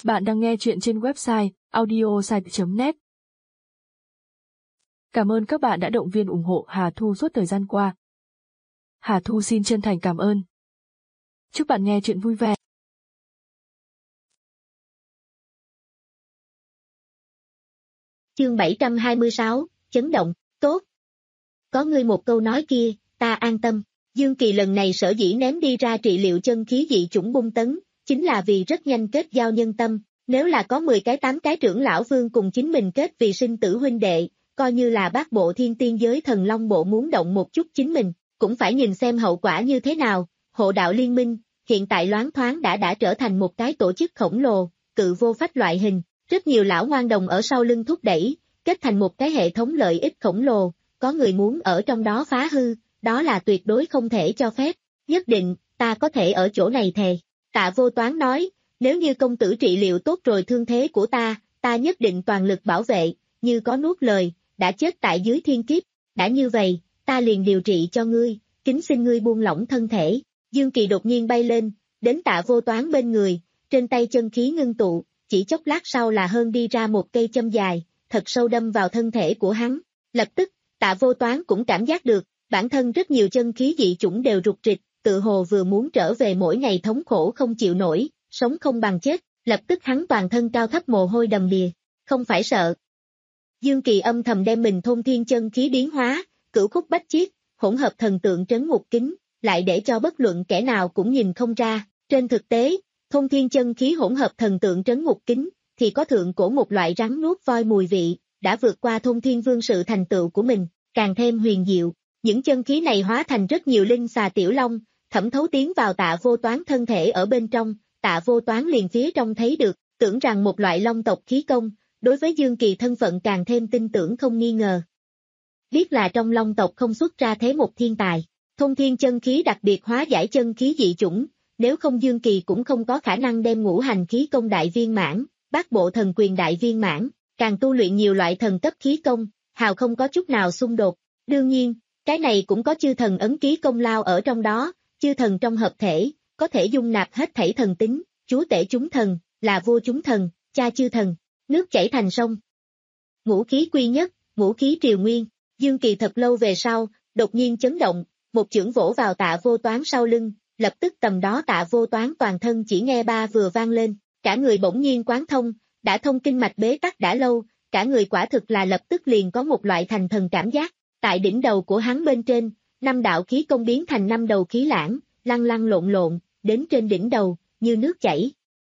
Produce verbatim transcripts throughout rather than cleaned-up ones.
Bạn đang nghe chuyện trên website audiosite chấm net. Cảm ơn các bạn đã động viên ủng hộ Hà Thu suốt thời gian qua. Hà Thu xin chân thành cảm ơn. Chúc bạn nghe chuyện vui vẻ. Chương bảy trăm hai mươi sáu, chấn động, tốt. Có ngươi một câu nói kia, ta an tâm. Dương Kỳ lần này sở dĩ ném đi ra trị liệu chân khí dị chủng bung tấn, chính là vì rất nhanh kết giao nhân tâm. Nếu là có mười cái tám cái trưởng lão vương cùng chính mình kết vì sinh tử huynh đệ, coi như là bát bộ thiên tiên giới thần long bộ muốn động một chút chính mình, cũng phải nhìn xem hậu quả như thế nào. Hộ đạo liên minh, hiện tại loáng thoáng đã đã trở thành một cái tổ chức khổng lồ, cự vô phách loại hình, rất nhiều lão ngoan đồng ở sau lưng thúc đẩy, kết thành một cái hệ thống lợi ích khổng lồ, có người muốn ở trong đó phá hư, đó là tuyệt đối không thể cho phép. Nhất định, ta có thể ở chỗ này thề. Tạ Vô Toán nói, nếu như công tử trị liệu tốt rồi thương thế của ta, ta nhất định toàn lực bảo vệ, như có nuốt lời, đã chết tại dưới thiên kiếp, đã như vậy, ta liền điều trị cho ngươi, kính xin ngươi buông lỏng thân thể. Dương Kỳ đột nhiên bay lên, đến Tạ Vô Toán bên người, trên tay chân khí ngưng tụ, chỉ chốc lát sau là hơn đi ra một cây châm dài, thật sâu đâm vào thân thể của hắn. Lập tức, Tạ Vô Toán cũng cảm giác được, bản thân rất nhiều chân khí dị chủng đều rục rịch, tự hồ vừa muốn trở về mỗi ngày thống khổ không chịu nổi, sống không bằng chết, lập tức hắn toàn thân cao thấp mồ hôi đầm đìa, không phải sợ. Dương Kỳ âm thầm đem mình thôn thiên chân khí biến hóa, cửu khúc bách chiết, hỗn hợp thần tượng trấn ngục kính, lại để cho bất luận kẻ nào cũng nhìn không ra. Trên thực tế, thôn thiên chân khí hỗn hợp thần tượng trấn ngục kính, thì có thượng cổ một loại rắn nuốt voi mùi vị, đã vượt qua thôn thiên vương sự thành tựu của mình, càng thêm huyền diệu. Những chân khí này hóa thành rất nhiều linh xà tiểu long, thẩm thấu tiến vào Tạ Vô Toán thân thể ở bên trong, Tạ Vô Toán liền phía trong thấy được, tưởng rằng một loại long tộc khí công, đối với Dương Kỳ thân phận càng thêm tin tưởng không nghi ngờ. Biết là trong long tộc không xuất ra thế một thiên tài, thôn thiên chân khí đặc biệt hóa giải chân khí dị chủng, nếu không Dương Kỳ cũng không có khả năng đem ngũ hành khí công đại viên mãn, bát bộ thần quyền đại viên mãn, càng tu luyện nhiều loại thần cấp khí công, hào không có chút nào xung đột. Đương nhiên, cái này cũng có chư thần ấn ký công lao ở trong đó, chư thần trong hợp thể, có thể dung nạp hết thảy thần tính, chúa tể chúng thần, là vua chúng thần, cha chư thần, nước chảy thành sông. Ngũ khí quy nhất, ngũ khí triều nguyên, Dương Kỳ thật lâu về sau, đột nhiên chấn động, một chưởng vỗ vào Tạ Vô Toán sau lưng, lập tức tầm đó Tạ Vô Toán toàn thân chỉ nghe ba vừa vang lên, cả người bỗng nhiên quán thông, đã thông kinh mạch bế tắc đã lâu, cả người quả thực là lập tức liền có một loại thành thần cảm giác. Tại đỉnh đầu của hắn bên trên, năm đạo khí công biến thành năm đầu khí lãng, lăn lăn lộn lộn, đến trên đỉnh đầu, như nước chảy.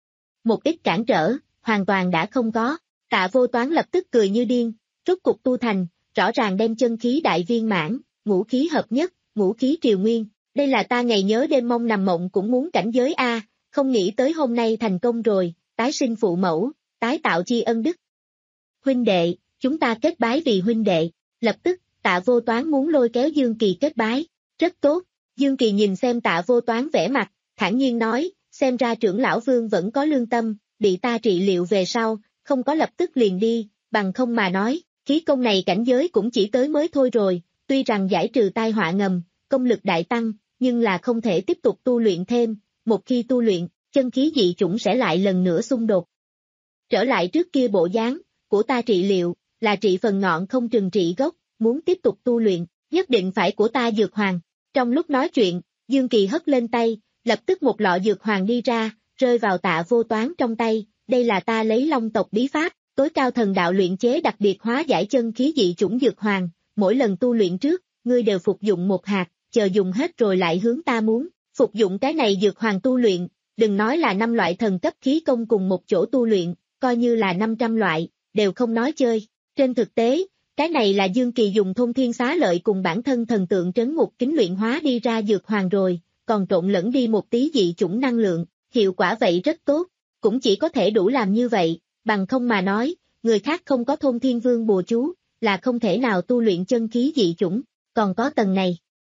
Một ít cản trở, hoàn toàn đã không có. Tạ Vô Toán lập tức cười như điên, rốt cục tu thành, rõ ràng đem chân khí đại viên mãn, ngũ khí hợp nhất, ngũ khí triều nguyên. Đây là ta ngày nhớ đêm mong nằm mộng cũng muốn cảnh giới a, không nghĩ tới hôm nay thành công rồi, tái sinh phụ mẫu, tái tạo chi ân đức. Huynh đệ, chúng ta kết bái vì huynh đệ. Lập tức, Tạ Vô Toán muốn lôi kéo Dương Kỳ kết bái. Rất tốt. Dương Kỳ nhìn xem Tạ Vô Toán vẻ mặt, thản nhiên nói, xem ra trưởng lão vương vẫn có lương tâm, bị ta trị liệu về sau, không có lập tức liền đi, bằng không mà nói, khí công này cảnh giới cũng chỉ tới mới thôi rồi, tuy rằng giải trừ tai họa ngầm, công lực đại tăng, nhưng là không thể tiếp tục tu luyện thêm, một khi tu luyện, chân khí dị chủng sẽ lại lần nữa xung đột. Trở lại trước kia bộ dáng, của ta trị liệu, là trị phần ngọn không trừng trị gốc, muốn tiếp tục tu luyện, nhất định phải của ta dược hoàng. Trong lúc nói chuyện, Dương Kỳ hất lên tay, lập tức một lọ dược hoàng đi ra, rơi vào Tạ Vô Toán trong tay, đây là ta lấy long tộc bí pháp, tối cao thần đạo luyện chế đặc biệt hóa giải chân khí dị chủng dược hoàng, mỗi lần tu luyện trước, ngươi đều phục dụng một hạt, chờ dùng hết rồi lại hướng ta muốn, phục dụng cái này dược hoàng tu luyện, đừng nói là năm loại thần cấp khí công cùng một chỗ tu luyện, coi như là năm trăm loại, đều không nói chơi. Trên thực tế, cái này là Dương Kỳ dùng thôn thiên xá lợi cùng bản thân thần tượng trấn ngục kính luyện hóa đi ra dược hoàng rồi, còn trộn lẫn đi một tí dị chủng năng lượng, hiệu quả vậy rất tốt, cũng chỉ có thể đủ làm như vậy, bằng không mà nói, người khác không có thôn thiên vương bùa chú, là không thể nào tu luyện chân khí dị chủng, còn có tầng này.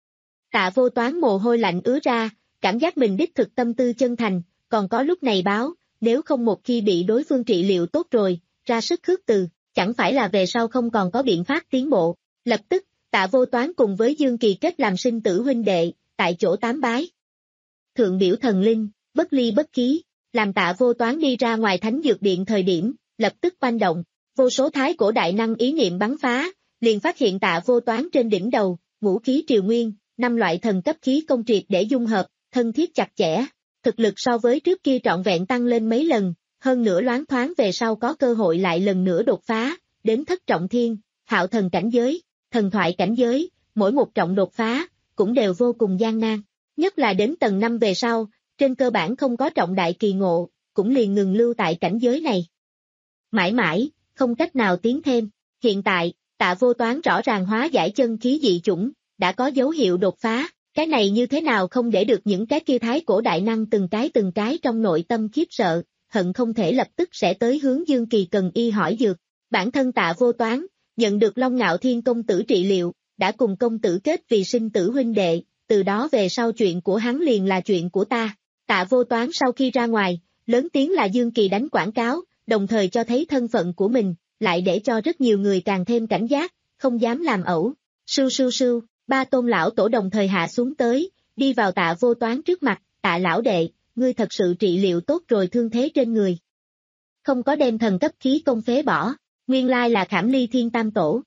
Tạ Vô Toán mồ hôi lạnh ứa ra, cảm giác mình đích thực tâm tư chân thành, còn có lúc này báo, nếu không một khi bị đối phương trị liệu tốt rồi, ra sức khước từ, chẳng phải là về sau không còn có biện pháp tiến bộ. Lập tức, Tạ Vô Toán cùng với Dương Kỳ kết làm sinh tử huynh đệ, tại chỗ tám bái. Thượng biểu thần linh, bất ly bất khí, làm Tạ Vô Toán đi ra ngoài thánh dược điện thời điểm, lập tức oanh động, vô số thái cổ đại năng ý niệm bắn phá, liền phát hiện Tạ Vô Toán trên đỉnh đầu, ngũ khí triều nguyên, năm loại thần cấp khí công triệt để dung hợp, thân thiết chặt chẽ, thực lực so với trước kia trọn vẹn tăng lên mấy lần, hơn nữa loáng thoáng về sau có cơ hội lại lần nữa đột phá, đến thất trọng thiên, hạo thần cảnh giới, thần thoại cảnh giới, mỗi một trọng đột phá, cũng đều vô cùng gian nan, nhất là đến tầng năm về sau, trên cơ bản không có trọng đại kỳ ngộ, cũng liền ngừng lưu tại cảnh giới này. Mãi mãi, không cách nào tiến thêm, hiện tại, Tạ Vô Toán rõ ràng hóa giải chân khí dị chủng, đã có dấu hiệu đột phá, cái này như thế nào không để được những cái kia thái cổ đại năng từng cái từng cái trong nội tâm khiếp sợ, hận không thể lập tức sẽ tới hướng Dương Kỳ cần y hỏi dược. Bản thân Tạ Vô Toán, nhận được Long Ngạo Thiên công tử trị liệu, đã cùng công tử kết vì sinh tử huynh đệ, từ đó về sau chuyện của hắn liền là chuyện của ta. Tạ Vô Toán sau khi ra ngoài, lớn tiếng là Dương Kỳ đánh quảng cáo, đồng thời cho thấy thân phận của mình, lại để cho rất nhiều người càng thêm cảnh giác, không dám làm ẩu. Sưu sưu sưu, ba tôn lão tổ đồng thời hạ xuống tới, đi vào Tạ Vô Toán trước mặt, Tạ lão đệ, ngươi thật sự trị liệu tốt rồi thương thế trên người. Không có đem thần cấp khí công phế bỏ, nguyên lai là Khảm Ly Thiên Tam Tổ.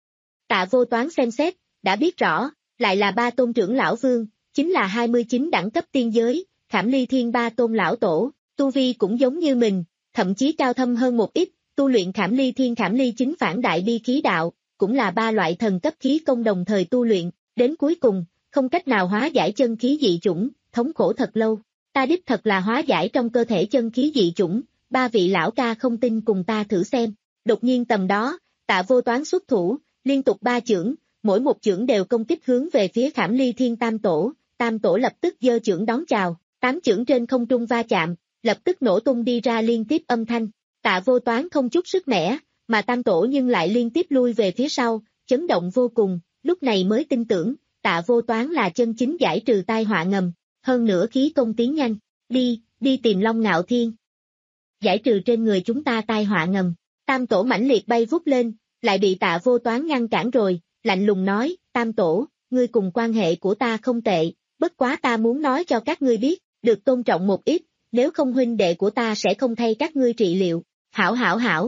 Tạ Vô Toán xem xét, đã biết rõ, lại là ba tôn trưởng lão vương, chính là hai mươi chín đẳng cấp tiên giới, Khảm Ly Thiên ba tôn lão tổ, tu vi cũng giống như mình, thậm chí cao thâm hơn một ít, tu luyện Khảm Ly Thiên Khảm Ly chính phản đại bi khí đạo, cũng là ba loại thần cấp khí công đồng thời tu luyện, đến cuối cùng, không cách nào hóa giải chân khí dị chủng, thống khổ thật lâu. Ta đích thật là hóa giải trong cơ thể chân khí dị chủng, ba vị lão ca không tin cùng ta thử xem. Đột nhiên tầm đó, Tạ Vô Toán xuất thủ, liên tục ba chưởng, mỗi một chưởng đều công kích hướng về phía Khảm Ly Thiên Tam Tổ, Tam Tổ lập tức giơ chưởng đón chào, tám chưởng trên không trung va chạm, lập tức nổ tung đi ra liên tiếp âm thanh. Tạ Vô Toán không chút sức mẻ, mà Tam Tổ nhưng lại liên tiếp lui về phía sau, chấn động vô cùng, lúc này mới tin tưởng, Tạ Vô Toán là chân chính giải trừ tai họa ngầm, hơn nữa khí công tiến nhanh, đi, đi tìm Long Ngạo Thiên. Giải trừ trên người chúng ta tai họa ngầm, Tam Tổ mãnh liệt bay vút lên, lại bị Tạ Vô Toán ngăn cản rồi, lạnh lùng nói, Tam Tổ, ngươi cùng quan hệ của ta không tệ, bất quá ta muốn nói cho các ngươi biết, được tôn trọng một ít, nếu không huynh đệ của ta sẽ không thay các ngươi trị liệu, hảo hảo hảo.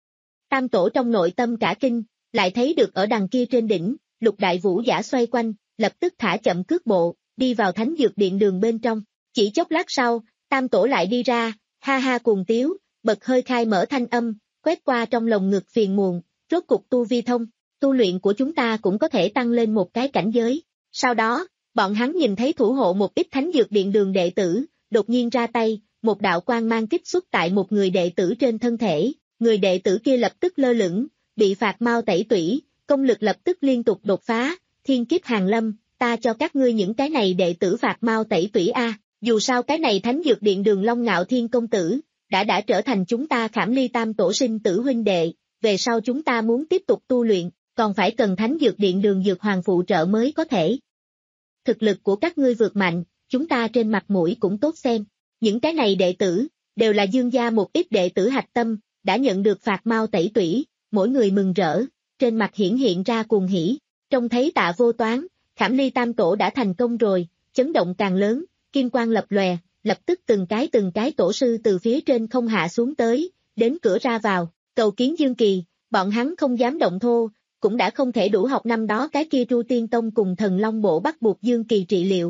Tam Tổ trong nội tâm cả kinh, lại thấy được ở đằng kia trên đỉnh, Lục Đại Vũ giả xoay quanh, lập tức thả chậm cước bộ, đi vào thánh dược điện đường bên trong, chỉ chốc lát sau, Tam Tổ lại đi ra, ha ha cuồng tiếu, bật hơi khai mở thanh âm, quét qua trong lồng ngực phiền muộn, rốt cục tu vi thông, tu luyện của chúng ta cũng có thể tăng lên một cái cảnh giới. Sau đó, bọn hắn nhìn thấy thủ hộ một ít thánh dược điện đường đệ tử, đột nhiên ra tay, một đạo quang mang kích xuất tại một người đệ tử trên thân thể, người đệ tử kia lập tức lơ lửng, bị phạt mau tẩy tủy, công lực lập tức liên tục đột phá, thiên kiếp hàng lâm, ta cho các ngươi những cái này đệ tử phạt mau tẩy tủy a, dù sao cái này thánh dược điện đường Long Ngạo Thiên công tử, đã đã trở thành chúng ta Khảm Ly Tam Tổ sinh tử huynh đệ, về sau chúng ta muốn tiếp tục tu luyện, còn phải cần thánh dược điện đường dược hoàng phụ trợ mới có thể. Thực lực của các ngươi vượt mạnh, chúng ta trên mặt mũi cũng tốt xem, những cái này đệ tử, đều là Dương gia một ít đệ tử hạch tâm, đã nhận được phạt mau tẩy tủy, mỗi người mừng rỡ, trên mặt hiển hiện ra cuồng hỉ, trông thấy Tạ Vô Toán, Khảm Ly Tam Tổ đã thành công rồi, chấn động càng lớn, kim quang lập lòe, lập tức từng cái từng cái tổ sư từ phía trên không hạ xuống tới, đến cửa ra vào, cầu kiến Dương Kỳ, bọn hắn không dám động thô, cũng đã không thể đủ học năm đó cái kia Tru Tiên Tông cùng Thần Long Bộ bắt buộc Dương Kỳ trị liệu.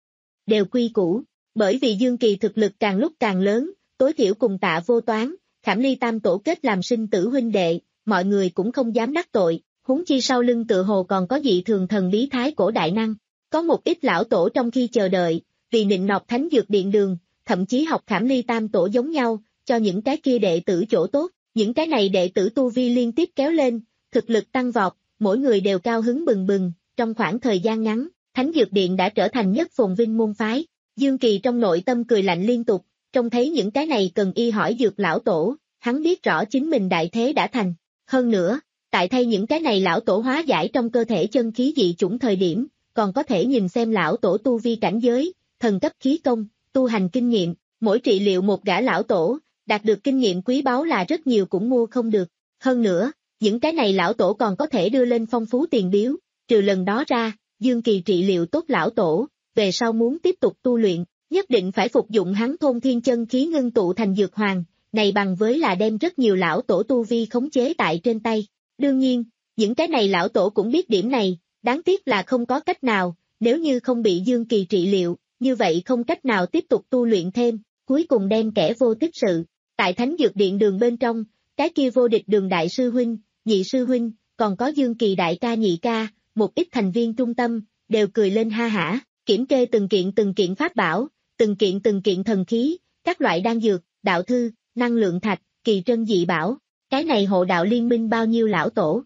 Đều quy củ, bởi vì Dương Kỳ thực lực càng lúc càng lớn, tối thiểu cùng Tạ Vô Toán, Khảm Ly Tam Tổ kết làm sinh tử huynh đệ, mọi người cũng không dám đắc tội, huống chi sau lưng tự hồ còn có dị thường thần bí thái cổ đại năng. Có một ít lão tổ trong khi chờ đợi, vì nịnh nọt thánh dược điện đường, thậm chí học Khảm Ly Tam Tổ giống nhau, cho những cái kia đệ tử chỗ tốt, những cái này đệ tử tu vi liên tiếp kéo lên, thực lực tăng vọt, mỗi người đều cao hứng bừng bừng, trong khoảng thời gian ngắn, thánh dược điện đã trở thành nhất phồn vinh môn phái. Dương Kỳ trong nội tâm cười lạnh liên tục, trông thấy những cái này cần y hỏi dược lão tổ, hắn biết rõ chính mình đại thế đã thành. Hơn nữa, tại thay những cái này lão tổ hóa giải trong cơ thể chân khí dị chủng thời điểm, còn có thể nhìn xem lão tổ tu vi cảnh giới, thần cấp khí công, tu hành kinh nghiệm, mỗi trị liệu một gã lão tổ, đạt được kinh nghiệm quý báu là rất nhiều cũng mua không được. Hơn nữa, những cái này lão tổ còn có thể đưa lên phong phú tiền biếu, trừ lần đó ra, Dương Kỳ trị liệu tốt lão tổ, về sau muốn tiếp tục tu luyện, nhất định phải phục dụng hắn thôn thiên chân khí ngưng tụ thành dược hoàng, này bằng với là đem rất nhiều lão tổ tu vi khống chế tại trên tay. Đương nhiên, những cái này lão tổ cũng biết điểm này, đáng tiếc là không có cách nào, nếu như không bị Dương Kỳ trị liệu, như vậy không cách nào tiếp tục tu luyện thêm, cuối cùng đem kẻ vô tích sự. Tại Thánh Dược Điện đường bên trong, cái kia vô địch đường đại sư huynh, nhị sư huynh, còn có Dương Kỳ đại ca nhị ca, một ít thành viên trung tâm, đều cười lên ha hả, kiểm kê từng kiện từng kiện pháp bảo, từng kiện từng kiện thần khí, các loại đan dược, đạo thư, năng lượng thạch, kỳ trân dị bảo, cái này hộ đạo liên minh bao nhiêu lão tổ.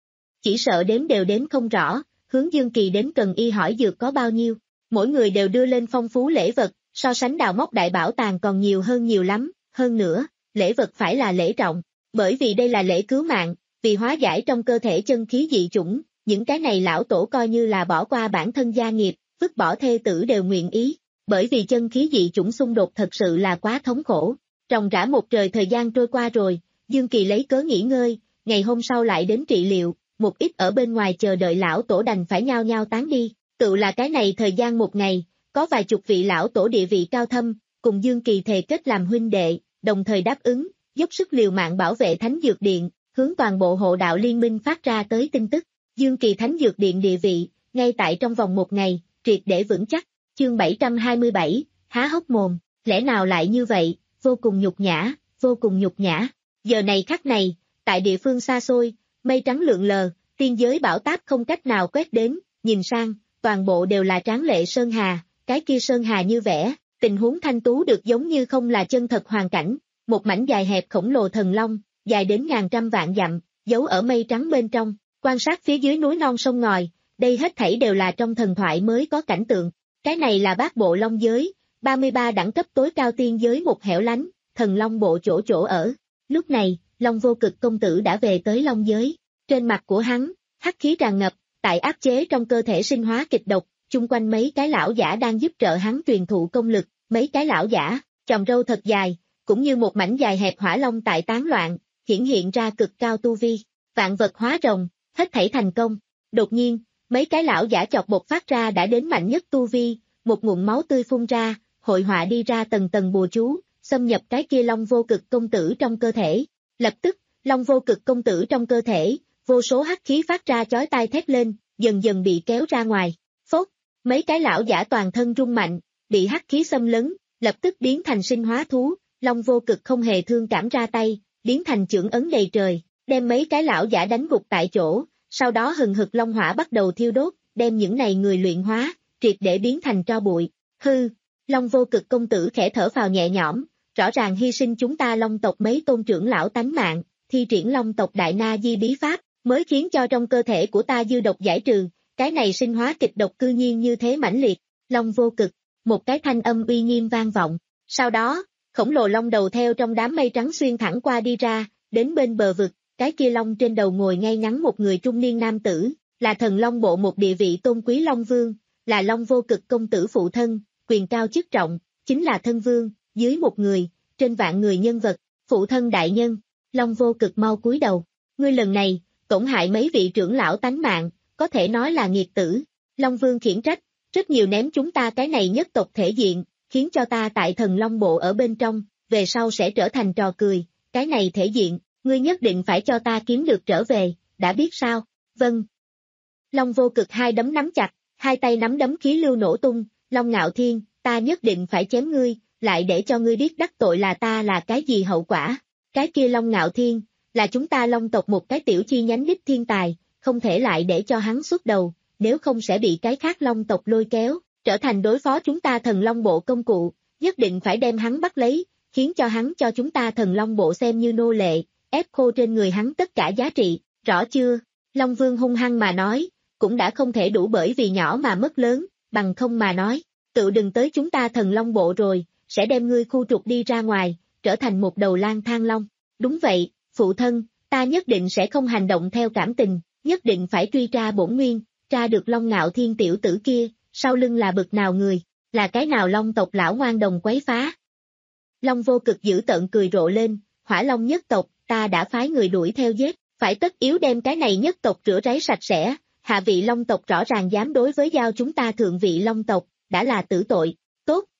Chỉ sợ đếm đều đếm không rõ, hướng Dương Kỳ đến cần y hỏi dược có bao nhiêu, mỗi người đều đưa lên phong phú lễ vật, so sánh đào móc đại bảo tàng còn nhiều hơn nhiều lắm, hơn nữa, lễ vật phải là lễ trọng, bởi vì đây là lễ cứu mạng, vì hóa giải trong cơ thể chân khí dị chủng, những cái này lão tổ coi như là bỏ qua bản thân gia nghiệp, vứt bỏ thê tử đều nguyện ý, bởi vì chân khí dị chủng xung đột thật sự là quá thống khổ. Ròng rã một trời thời gian trôi qua rồi, Dương Kỳ lấy cớ nghỉ ngơi, ngày hôm sau lại đến trị liệu, một ít ở bên ngoài chờ đợi lão tổ đành phải nhao nhao tán đi, tự là cái này thời gian một ngày, có vài chục vị lão tổ địa vị cao thâm, cùng Dương Kỳ thề kết làm huynh đệ, đồng thời đáp ứng, dốc sức liều mạng bảo vệ Thánh Dược Điện, hướng toàn bộ hộ đạo liên minh phát ra tới tin tức, Dương Kỳ Thánh Dược Điện địa vị, ngay tại trong vòng một ngày, triệt để vững chắc, chương bảy trăm hai mươi bảy, há hốc mồm, lẽ nào lại như vậy, vô cùng nhục nhã, vô cùng nhục nhã, giờ này khắc này, tại địa phương xa xôi, mây trắng lượn lờ, tiên giới bão táp không cách nào quét đến, nhìn sang, toàn bộ đều là tráng lệ sơn hà, cái kia sơn hà như vẽ, tình huống thanh tú được giống như không là chân thật hoàn cảnh, một mảnh dài hẹp khổng lồ thần long, dài đến ngàn trăm vạn dặm, giấu ở mây trắng bên trong, quan sát phía dưới núi non sông ngòi, đây hết thảy đều là trong thần thoại mới có cảnh tượng, cái này là bát bộ long giới, ba mươi ba đẳng cấp tối cao tiên giới một hẻo lánh, thần long bộ chỗ chỗ ở, lúc này, Long Vô Cực công tử đã về tới long giới, trên mặt của hắn, hắc khí tràn ngập, tại áp chế trong cơ thể sinh hóa kịch độc, chung quanh mấy cái lão giả đang giúp trợ hắn truyền thụ công lực, mấy cái lão giả, chòm râu thật dài, cũng như một mảnh dài hẹp hỏa long tại tán loạn, hiển hiện ra cực cao tu vi, vạn vật hóa rồng, hết thảy thành công. Đột nhiên, mấy cái lão giả chọc bột phát ra đã đến mạnh nhất tu vi, một nguồn máu tươi phun ra, hội họa đi ra tầng tầng bùa chú, xâm nhập cái kia Long Vô Cực công tử trong cơ thể. Lập tức, Long Vô Cực công tử trong cơ thể, vô số hắc khí phát ra chói tai thét lên, dần dần bị kéo ra ngoài. Phốt, mấy cái lão giả toàn thân rung mạnh, bị hắc khí xâm lấn, lập tức biến thành sinh hóa thú, Long Vô Cực không hề thương cảm ra tay, biến thành chưởng ấn đầy trời, đem mấy cái lão giả đánh gục tại chỗ, sau đó hừng hực long hỏa bắt đầu thiêu đốt, đem những này người luyện hóa, triệt để biến thành tro bụi. Hư, Long Vô Cực công tử khẽ thở phào nhẹ nhõm, rõ ràng hy sinh chúng ta Long tộc mấy tôn trưởng lão tánh mạng, thi triển Long tộc đại na di bí pháp, mới khiến cho trong cơ thể của ta dư độc giải trừ, cái này sinh hóa kịch độc cư nhiên như thế mãnh liệt. Long Vô Cực, một cái thanh âm uy nghiêm vang vọng, sau đó, khổng lồ long đầu theo trong đám mây trắng xuyên thẳng qua đi ra, đến bên bờ vực, cái kia long trên đầu ngồi ngay ngắn một người trung niên nam tử, là thần long bộ một địa vị tôn quý Long Vương, là Long Vô Cực công tử phụ thân, quyền cao chức trọng, chính là thân vương, dưới một người, trên vạn người nhân vật, phụ thân đại nhân. Long Vô Cực mau cúi đầu, ngươi lần này, tổn hại mấy vị trưởng lão tánh mạng, có thể nói là nghiệt tử. Long Vương khiển trách, rất nhiều ném chúng ta cái này nhất tộc thể diện, khiến cho ta tại thần long bộ ở bên trong, về sau sẽ trở thành trò cười, cái này thể diện, ngươi nhất định phải cho ta kiếm được trở về, đã biết sao? Vâng. Long Vô Cực hai đấm nắm chặt, hai tay nắm đấm khí lưu nổ tung, Long Ngạo Thiên, ta nhất định phải chém ngươi, lại để cho ngươi biết đắc tội là ta là cái gì hậu quả. Cái kia Long Ngạo Thiên, là chúng ta Long tộc một cái tiểu chi nhánh đích thiên tài, không thể lại để cho hắn xuất đầu, nếu không sẽ bị cái khác Long tộc lôi kéo, trở thành đối phó chúng ta thần Long bộ công cụ, nhất định phải đem hắn bắt lấy, khiến cho hắn cho chúng ta thần Long bộ xem như nô lệ, ép khô trên người hắn tất cả giá trị, rõ chưa? Long Vương hung hăng mà nói, cũng đã không thể đủ bởi vì nhỏ mà mất lớn, bằng không mà nói, tự đừng tới chúng ta thần Long bộ rồi, sẽ đem ngươi khu trục đi ra ngoài, trở thành một đầu lang thang long. Đúng vậy, phụ thân, ta nhất định sẽ không hành động theo cảm tình, nhất định phải truy tra bổn nguyên, tra được Long Ngạo Thiên tiểu tử kia, sau lưng là bực nào người, là cái nào Long tộc lão ngoan đồng quấy phá. Long Vô Cực dữ tợn cười rộ lên, Hỏa Long nhất tộc, ta đã phái người đuổi theo giết, phải tất yếu đem cái này nhất tộc rửa ráy sạch sẽ, hạ vị Long tộc rõ ràng dám đối với giao chúng ta thượng vị Long tộc, đã là tử tội. Tốt,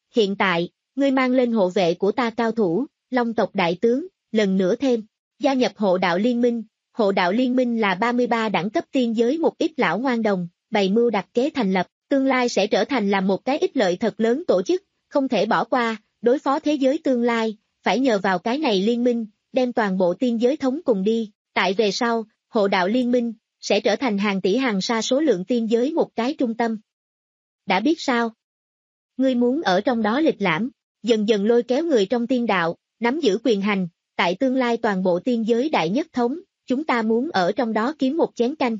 hiện tại, ngươi mang lên hộ vệ của ta cao thủ, Long tộc đại tướng, lần nữa thêm, gia nhập hộ đạo liên minh. Hộ đạo liên minh là ba mươi ba đẳng cấp tiên giới một ít lão ngoan đồng, bày mưu đặt kế thành lập, tương lai sẽ trở thành là một cái ích lợi thật lớn tổ chức, không thể bỏ qua, đối phó thế giới tương lai, phải nhờ vào cái này liên minh, đem toàn bộ tiên giới thống cùng đi, tại về sau, hộ đạo liên minh, sẽ trở thành hàng tỷ hàng sa số lượng tiên giới một cái trung tâm. Đã biết sao? Ngươi muốn ở trong đó lịch lãm, dần dần lôi kéo người trong tiên đạo, nắm giữ quyền hành, tại tương lai toàn bộ tiên giới đại nhất thống, chúng ta muốn ở trong đó kiếm một chén canh.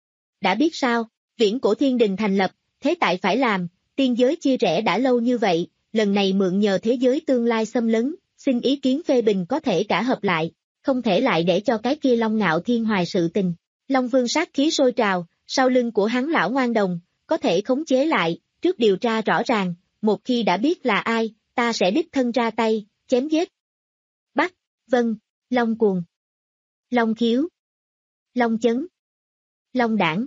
Đã biết sao? Viễn cổ thiên đình thành lập, thế tại phải làm, tiên giới chia rẽ đã lâu như vậy, lần này mượn nhờ thế giới tương lai xâm lấn, xin ý kiến phê bình có thể cả hợp lại, không thể lại để cho cái kia Long Ngạo Thiên hoài sự tình. Long Vương sát khí sôi trào, sau lưng của hắn lão ngoan đồng, có thể khống chế lại, trước điều tra rõ ràng, một khi đã biết là ai, ta sẽ đích thân ra tay, chém giết. Bắt, vâng, Long Cuồng, Long Khiếu, Long Chấn, Long Đảng.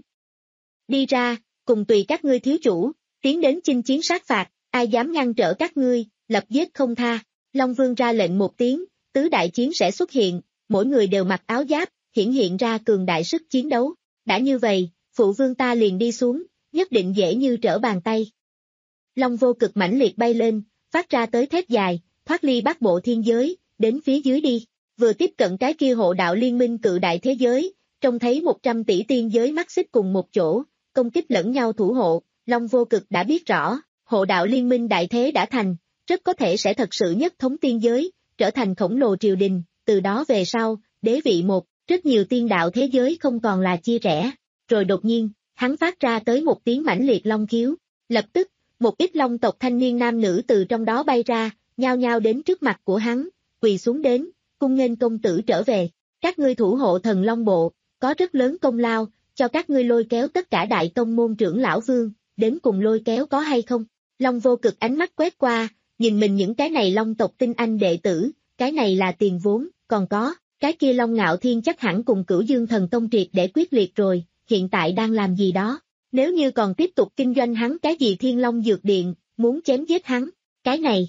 Đi ra, cùng tùy các ngươi thiếu chủ, tiến đến chinh chiến sát phạt, ai dám ngăn trở các ngươi, lập giết không tha. Long Vương ra lệnh một tiếng, tứ đại chiến sẽ xuất hiện, mỗi người đều mặc áo giáp, hiển hiện ra cường đại sức chiến đấu. Đã như vậy, phụ vương ta liền đi xuống, nhất định dễ như trở bàn tay. Long vô cực mãnh liệt bay lên, phát ra tới thét dài, thoát ly bát bộ thiên giới, đến phía dưới đi. Vừa tiếp cận cái kia hộ đạo liên minh cự đại thế giới, trông thấy một trăm tỷ tiên giới mắc xích cùng một chỗ, công kích lẫn nhau thủ hộ, Long vô cực đã biết rõ, hộ đạo liên minh đại thế đã thành, rất có thể sẽ thật sự nhất thống tiên giới, trở thành khổng lồ triều đình, từ đó về sau, đế vị một, rất nhiều tiên đạo thế giới không còn là chia rẽ. Rồi đột nhiên, hắn phát ra tới một tiếng mãnh liệt long khiếu, lập tức, một ít long tộc thanh niên nam nữ từ trong đó bay ra, nhao nhao đến trước mặt của hắn, quỳ xuống đến, cung nghênh công tử trở về, các ngươi thủ hộ thần long bộ, có rất lớn công lao, cho các ngươi lôi kéo tất cả đại tông môn trưởng lão vương, đến cùng lôi kéo có hay không? Long vô cực ánh mắt quét qua, nhìn mình những cái này long tộc tinh anh đệ tử, cái này là tiền vốn, còn có, cái kia Long Ngạo Thiên chắc hẳn cùng Cửu Dương Thần Tông triệt để quyết liệt rồi, hiện tại đang làm gì đó, nếu như còn tiếp tục kinh doanh hắn cái gì Thiên Long Dược Điện, muốn chém giết hắn, cái này.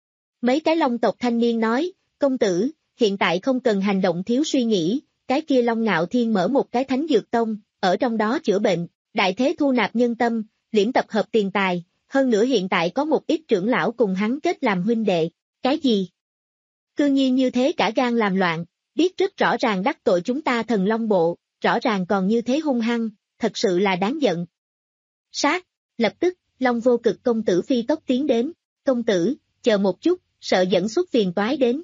Mấy cái long tộc thanh niên nói, công tử, hiện tại không cần hành động thiếu suy nghĩ, cái kia Long Ngạo Thiên mở một cái thánh dược tông, ở trong đó chữa bệnh, đại thế thu nạp nhân tâm, liễm tập hợp tiền tài, hơn nữa hiện tại có một ít trưởng lão cùng hắn kết làm huynh đệ, cái gì? Cư nhiên như thế cả gan làm loạn, biết rất rõ ràng đắc tội chúng ta thần long bộ, rõ ràng còn như thế hung hăng, thật sự là đáng giận. Sát, lập tức, Long vô cực công tử phi tốc tiến đến, công tử, chờ một chút, sợ dẫn xuất phiền toái đến.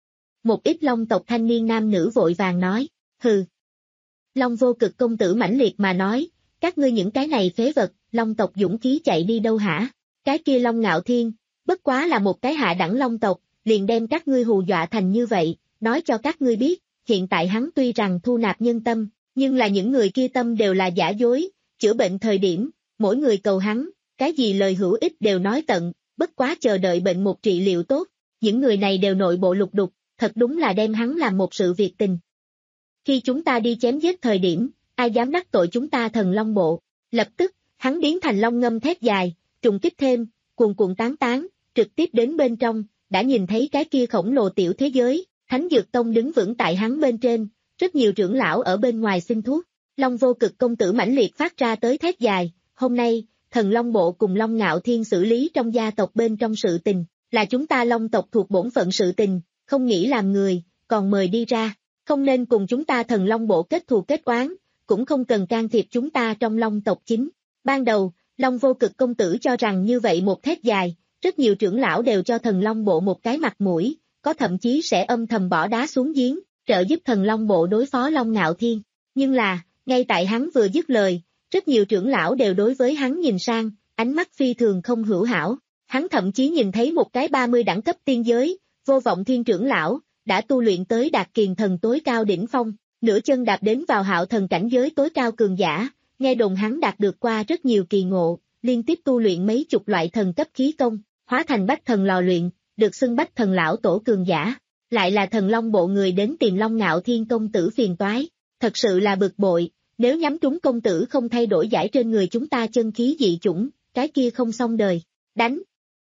Một ít long tộc thanh niên nam nữ vội vàng nói, hừ. Long vô cực công tử mãnh liệt mà nói, các ngươi những cái này phế vật, long tộc dũng khí chạy đi đâu hả? Cái kia Long Ngạo Thiên, bất quá là một cái hạ đẳng long tộc, liền đem các ngươi hù dọa thành như vậy, nói cho các ngươi biết, hiện tại hắn tuy rằng thu nạp nhân tâm, nhưng là những người kia tâm đều là giả dối, chữa bệnh thời điểm, mỗi người cầu hắn, cái gì lời hữu ích đều nói tận, bất quá chờ đợi bệnh một trị liệu tốt, những người này đều nội bộ lục đục, thật đúng là đem hắn làm một sự việc tình. Khi chúng ta đi chém giết thời điểm, ai dám đắc tội chúng ta thần long bộ, lập tức, hắn biến thành long ngâm thét dài, trùng kích thêm, cuồn cuộn tán tán, trực tiếp đến bên trong, đã nhìn thấy cái kia khổng lồ tiểu thế giới, Thánh Dược Tông đứng vững tại hắn bên trên, rất nhiều trưởng lão ở bên ngoài xin thuốc, Long vô cực công tử mãnh liệt phát ra tới thét dài, hôm nay, thần long bộ cùng Long Ngạo Thiên xử lý trong gia tộc bên trong sự tình, là chúng ta long tộc thuộc bổn phận sự tình, không nghĩ làm người, còn mời đi ra, không nên cùng chúng ta thần long bộ kết thù kết oán, cũng không cần can thiệp chúng ta trong long tộc chính. Ban đầu, Long vô cực công tử cho rằng như vậy một thét dài, rất nhiều trưởng lão đều cho thần long bộ một cái mặt mũi, có thậm chí sẽ âm thầm bỏ đá xuống giếng, trợ giúp thần long bộ đối phó Long Ngạo Thiên. Nhưng là, ngay tại hắn vừa dứt lời, rất nhiều trưởng lão đều đối với hắn nhìn sang, ánh mắt phi thường không hữu hảo. Hắn thậm chí nhìn thấy một cái ba mươi đẳng cấp tiên giới, Vô Vọng Thiên trưởng lão, đã tu luyện tới đạt kiền thần tối cao đỉnh phong, nửa chân đạp đến vào hạo thần cảnh giới tối cao cường giả, nghe đồn hắn đạt được qua rất nhiều kỳ ngộ, liên tiếp tu luyện mấy chục loại thần cấp khí công, hóa thành bách thần lò luyện, được xưng bách thần lão tổ cường giả, lại là thần long bộ người đến tìm Long Ngạo Thiên công tử phiền toái, thật sự là bực bội, nếu nhắm trúng công tử không thay đổi giải trên người chúng ta chân khí dị chủng, cái kia không xong đời, đánh.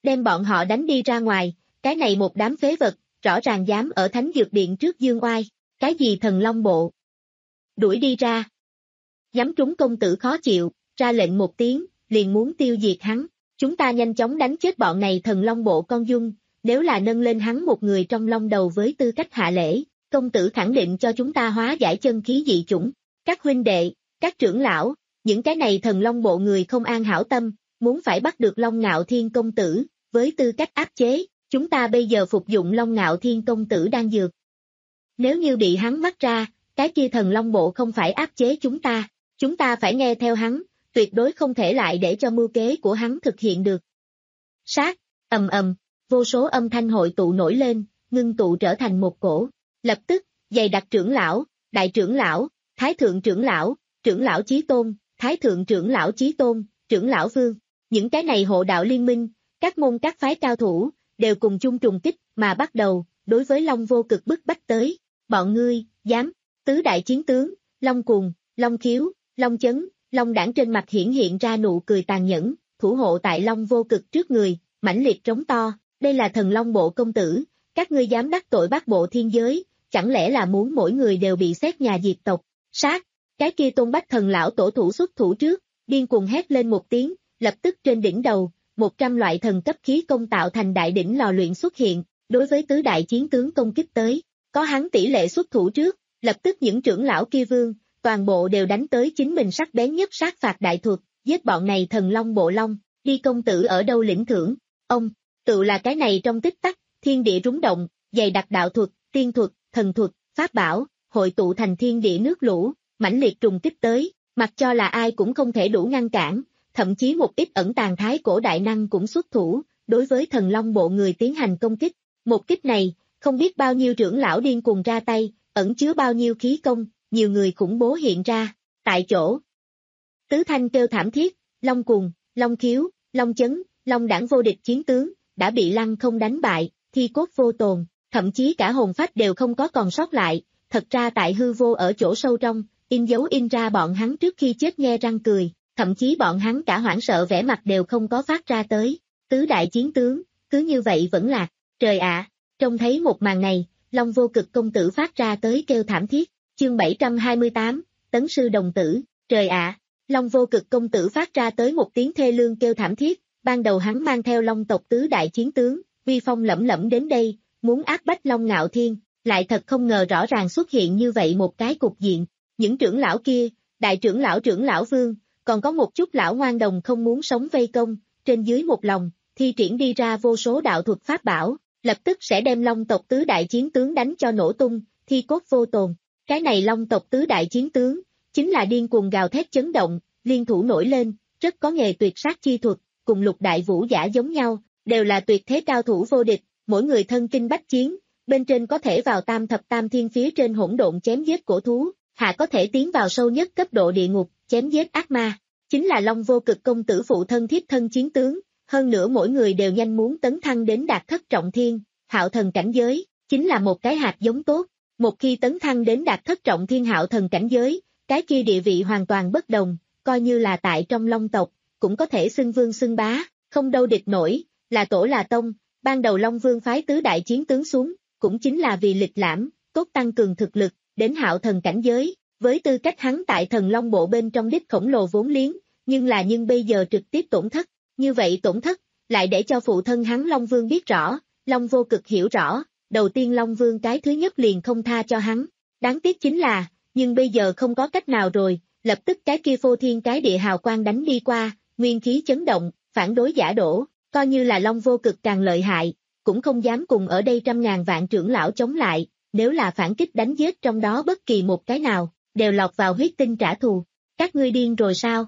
đem bọn họ đánh đi ra ngoài, cái này một đám phế vật, rõ ràng dám ở Thánh Dược Điện trước dương oai, cái gì Thần Long Bộ. Đuổi đi ra. Nhắm trúng công tử khó chịu, ra lệnh một tiếng, liền muốn tiêu diệt hắn, chúng ta nhanh chóng đánh chết bọn này Thần Long Bộ con dung, nếu là nâng lên hắn một người trong long đầu với tư cách hạ lễ, công tử khẳng định cho chúng ta hóa giải chân khí dị chủng, các huynh đệ, các trưởng lão, những cái này Thần Long Bộ người không an hảo tâm, muốn phải bắt được Long Ngạo Thiên công tử, với tư cách áp chế, chúng ta bây giờ phục dụng Long Ngạo Thiên công tử đang dược. Nếu như bị hắn bắt ra, cái kia Thần Long Bộ không phải áp chế chúng ta, chúng ta phải nghe theo hắn, tuyệt đối không thể lại để cho mưu kế của hắn thực hiện được. Sát, ầm ầm, vô số âm thanh hội tụ nổi lên, ngưng tụ trở thành một cổ. Lập tức, dày đặc trưởng lão, đại trưởng lão, thái thượng trưởng lão, trưởng lão chí tôn, thái thượng trưởng lão chí tôn, trưởng lão vương, những cái này hộ đạo liên minh, các môn các phái cao thủ, đều cùng chung trùng kích mà bắt đầu, đối với Long Vô Cực bức bách tới. Bọn ngươi, dám, tứ đại chiến tướng, Long Cuồng, Long Khiếu, Long Chấn, Long Đảng trên mặt hiển hiện ra nụ cười tàn nhẫn, thủ hộ tại Long Vô Cực trước người, mãnh liệt trống to, đây là Thần Long Bộ công tử, các ngươi dám đắc tội Bát Bộ thiên giới, chẳng lẽ là muốn mỗi người đều bị xét nhà diệt tộc, sát, cái kia Tôn Bách Thần lão tổ thủ xuất thủ trước, điên cuồng hét lên một tiếng, lập tức trên đỉnh đầu, một trăm loại thần cấp khí công tạo thành đại đỉnh lò luyện xuất hiện, đối với tứ đại chiến tướng công kích tới, có hắn tỷ lệ xuất thủ trước, lập tức những trưởng lão kia vương, toàn bộ đều đánh tới chính mình sắc bén nhất sát phạt đại thuật, giết bọn này Thần Long Bộ long, đi công tử ở đâu lĩnh thưởng, ông, tự là cái này trong tích tắc, thiên địa rúng động, dày đặc đạo thuật, tiên thuật, thần thuật, pháp bảo, hội tụ thành thiên địa nước lũ, mãnh liệt trùng kích tới, mặc cho là ai cũng không thể đủ ngăn cản, thậm chí một ít ẩn tàng thái cổ đại năng cũng xuất thủ, đối với Thần Long Bộ người tiến hành công kích. Một kích này, không biết bao nhiêu trưởng lão điên cùng ra tay, ẩn chứa bao nhiêu khí công, nhiều người khủng bố hiện ra, tại chỗ. Tứ thanh kêu thảm thiết, Long Cuồng, Long Khiếu, Long Chấn, Long Đảng vô địch chiến tướng, đã bị lăng không đánh bại, thi cốt vô tồn, thậm chí cả hồn phách đều không có còn sót lại, thật ra tại hư vô ở chỗ sâu trong, in dấu in ra bọn hắn trước khi chết nhe răng cười, thậm chí bọn hắn cả hoảng sợ vẻ mặt đều không có phát ra tới, tứ đại chiến tướng, cứ như vậy vẫn lạc, trời ạ, trông thấy một màn này, Long Vô Cực công tử phát ra tới kêu thảm thiết, chương bảy trăm hai mươi tám, Tấn Sư Đồng Tử, trời ạ, Long Vô Cực công tử phát ra tới một tiếng thê lương kêu thảm thiết, ban đầu hắn mang theo Long tộc tứ đại chiến tướng, uy phong lẫm lẫm đến đây, muốn áp bách Long Ngạo Thiên, lại thật không ngờ rõ ràng xuất hiện như vậy một cái cục diện, những trưởng lão kia, đại trưởng lão trưởng lão vương, còn có một chút lão ngoan đồng không muốn sống vây công, trên dưới một lòng, thi triển đi ra vô số đạo thuật pháp bảo, lập tức sẽ đem Long tộc tứ đại chiến tướng đánh cho nổ tung, thi cốt vô tồn. Cái này Long tộc tứ đại chiến tướng, chính là điên cuồng gào thét chấn động, liên thủ nổi lên, rất có nghề tuyệt sát chi thuật, cùng lục đại vũ giả giống nhau, đều là tuyệt thế cao thủ vô địch, mỗi người thân kinh bách chiến, bên trên có thể vào tam thập tam thiên phía trên hỗn độn chém giết cổ thú, hạ có thể tiến vào sâu nhất cấp độ địa ngục, chém giết ác ma, chính là Long Vô Cực công tử phụ thân thiếp thân chiến tướng, hơn nữa mỗi người đều nhanh muốn tấn thăng đến đạt thất trọng thiên, hạo thần cảnh giới, chính là một cái hạt giống tốt, một khi tấn thăng đến đạt thất trọng thiên hạo thần cảnh giới, cái kia địa vị hoàn toàn bất đồng, coi như là tại trong Long tộc, cũng có thể xưng vương xưng bá, không đâu địch nổi, là tổ là tông, ban đầu Long Vương phái tứ đại chiến tướng xuống, cũng chính là vì lịch lãm, tốt tăng cường thực lực, đến hạo thần cảnh giới, với tư cách hắn tại Thần Long Bộ bên trong đích khổng lồ vốn liếng, nhưng là nhưng bây giờ trực tiếp tổn thất, như vậy tổn thất, lại để cho phụ thân hắn Long Vương biết rõ, Long Vô Cực hiểu rõ, đầu tiên Long Vương cái thứ nhất liền không tha cho hắn, đáng tiếc chính là, nhưng bây giờ không có cách nào rồi, lập tức cái kia phô thiên cái địa hào quang đánh đi qua, nguyên khí chấn động, phản đối giả đổ, coi như là Long Vô Cực càng lợi hại, cũng không dám cùng ở đây trăm ngàn vạn trưởng lão chống lại, nếu là phản kích đánh giết trong đó bất kỳ một cái nào, đều lọt vào huyết tinh trả thù, các ngươi điên rồi sao?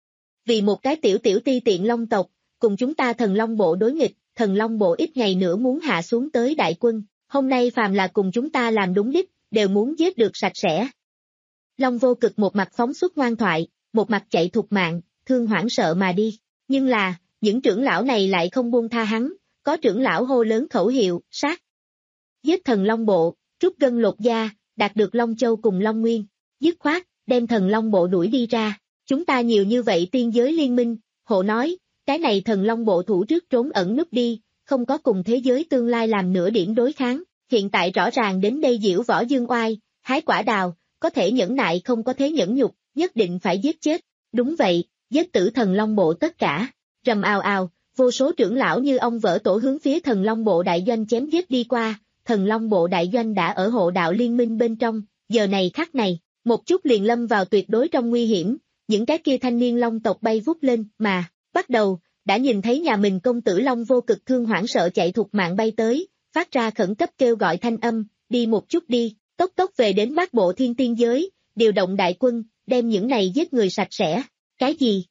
Vì một cái tiểu tiểu ti tiện Long tộc, cùng chúng ta Thần Long Bộ đối nghịch, Thần Long Bộ ít ngày nữa muốn hạ xuống tới đại quân, hôm nay phàm là cùng chúng ta làm đúng đích, đều muốn giết được sạch sẽ. Long Vô Cực một mặt phóng xuất ngoan thoại, một mặt chạy thục mạng, thương hoảng sợ mà đi, nhưng là, những trưởng lão này lại không buông tha hắn, có trưởng lão hô lớn khẩu hiệu, sát. Giết Thần Long Bộ, rút gân lột da, đạt được Long Châu cùng Long Nguyên, dứt khoát, đem Thần Long Bộ đuổi đi ra, chúng ta nhiều như vậy tiên giới liên minh, hộ nói, cái này thần long bộ thủ trước trốn ẩn núp đi, không có cùng thế giới tương lai làm nửa điểm đối kháng, hiện tại rõ ràng đến đây diễu võ dương oai, hái quả đào, có thể nhẫn nại không có thế nhẫn nhục, nhất định phải giết chết, đúng vậy, giết tử thần long bộ tất cả, rầm ào ào, vô số trưởng lão như ông vỡ tổ hướng phía thần long bộ đại doanh chém giết đi qua, thần long bộ đại doanh đã ở hộ đạo liên minh bên trong, giờ này khắc này, một chút liền lâm vào tuyệt đối trong nguy hiểm, những cái kia thanh niên long tộc bay vút lên, mà, bắt đầu, đã nhìn thấy nhà mình công tử long vô cực thương hoảng sợ chạy thục mạng bay tới, phát ra khẩn cấp kêu gọi thanh âm, đi một chút đi, tốc tốc về đến bát bộ thiên tiên giới, điều động đại quân, đem những này giết người sạch sẽ, cái gì?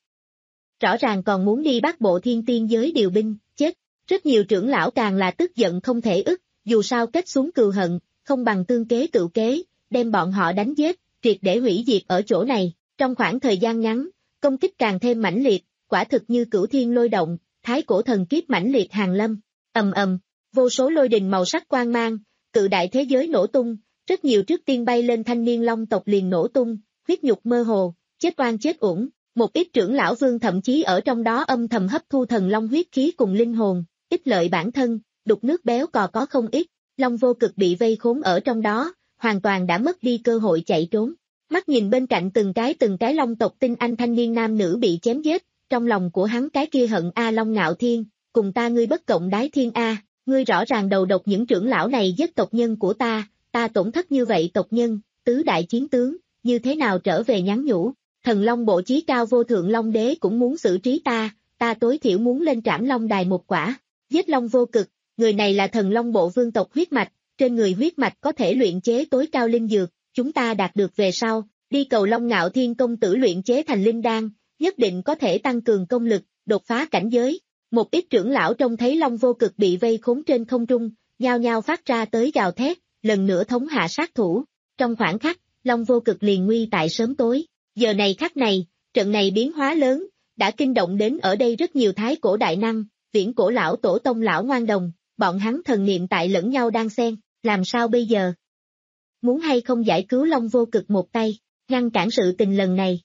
Rõ ràng còn muốn đi bát bộ thiên tiên giới điều binh, chết, rất nhiều trưởng lão càng là tức giận không thể ức, dù sao kết xuống cừu hận, không bằng tương kế tự kế, đem bọn họ đánh giết, triệt để hủy diệt ở chỗ này, trong khoảng thời gian ngắn, công kích càng thêm mãnh liệt, quả thực như cửu thiên lôi động, thái cổ thần kiếp mãnh liệt hàng lâm, ầm ầm, vô số lôi đình màu sắc quang mang, cự đại thế giới nổ tung, rất nhiều trước tiên bay lên thanh niên long tộc liền nổ tung, huyết nhục mơ hồ, chết oan chết uổng, một ít trưởng lão vương thậm chí ở trong đó âm thầm hấp thu thần long huyết khí cùng linh hồn, ích lợi bản thân, đục nước béo cò có không ít, long vô cực bị vây khốn ở trong đó, hoàn toàn đã mất đi cơ hội chạy trốn. Mắt nhìn bên cạnh từng cái từng cái long tộc tinh anh thanh niên nam nữ bị chém giết, trong lòng của hắn cái kia hận A Long Ngạo Thiên, cùng ta ngươi bất cộng đái thiên A, ngươi rõ ràng đầu độc những trưởng lão này giết tộc nhân của ta, ta tổn thất như vậy tộc nhân, tứ đại chiến tướng, như thế nào trở về nhắn nhủ, thần long bộ chí cao vô thượng long đế cũng muốn xử trí ta, ta tối thiểu muốn lên trảm long đài một quả, giết long vô cực, người này là thần long bộ vương tộc huyết mạch, trên người huyết mạch có thể luyện chế tối cao linh dược, chúng ta đạt được về sau, đi cầu Long Ngạo Thiên công tử luyện chế thành linh đan, nhất định có thể tăng cường công lực, đột phá cảnh giới. Một ít trưởng lão trông thấy Long vô cực bị vây khốn trên không trung, nhao nhao phát ra tới gào thét, lần nữa thống hạ sát thủ. Trong khoảng khắc, Long vô cực liền nguy tại sớm tối. Giờ này khắc này, trận này biến hóa lớn, đã kinh động đến ở đây rất nhiều thái cổ đại năng, viễn cổ lão tổ tông lão ngoan đồng, bọn hắn thần niệm tại lẫn nhau đang xen, làm sao bây giờ? Muốn hay không giải cứu Long vô cực một tay, ngăn cản sự tình lần này.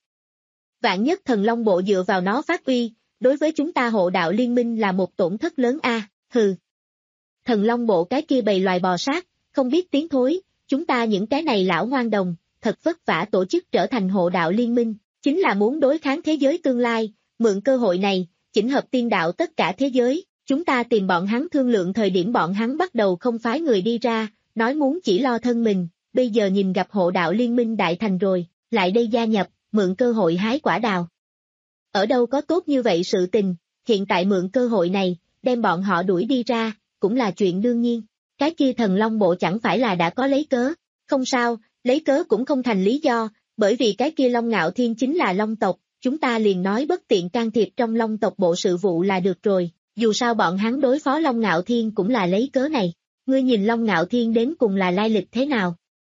Vạn nhất thần Long bộ dựa vào nó phát uy, đối với chúng ta hộ đạo liên minh là một tổn thất lớn a, hừ. Thần Long bộ cái kia bầy loài bò sát, không biết tiếng thối, chúng ta những cái này lão ngoan đồng, thật vất vả tổ chức trở thành hộ đạo liên minh, chính là muốn đối kháng thế giới tương lai, mượn cơ hội này, chỉnh hợp tiên đạo tất cả thế giới, chúng ta tìm bọn hắn thương lượng thời điểm bọn hắn bắt đầu không phái người đi ra, nói muốn chỉ lo thân mình, bây giờ nhìn gặp hộ đạo liên minh đại thành rồi, lại đây gia nhập, mượn cơ hội hái quả đào. Ở đâu có tốt như vậy sự tình, hiện tại mượn cơ hội này, đem bọn họ đuổi đi ra, cũng là chuyện đương nhiên, cái kia thần long bộ chẳng phải là đã có lấy cớ, không sao, lấy cớ cũng không thành lý do, bởi vì cái kia Long Ngạo Thiên chính là long tộc, chúng ta liền nói bất tiện can thiệp trong long tộc bộ sự vụ là được rồi, dù sao bọn hắn đối phó Long Ngạo Thiên cũng là lấy cớ này, ngươi nhìn Long Ngạo Thiên đến cùng là lai lịch thế nào?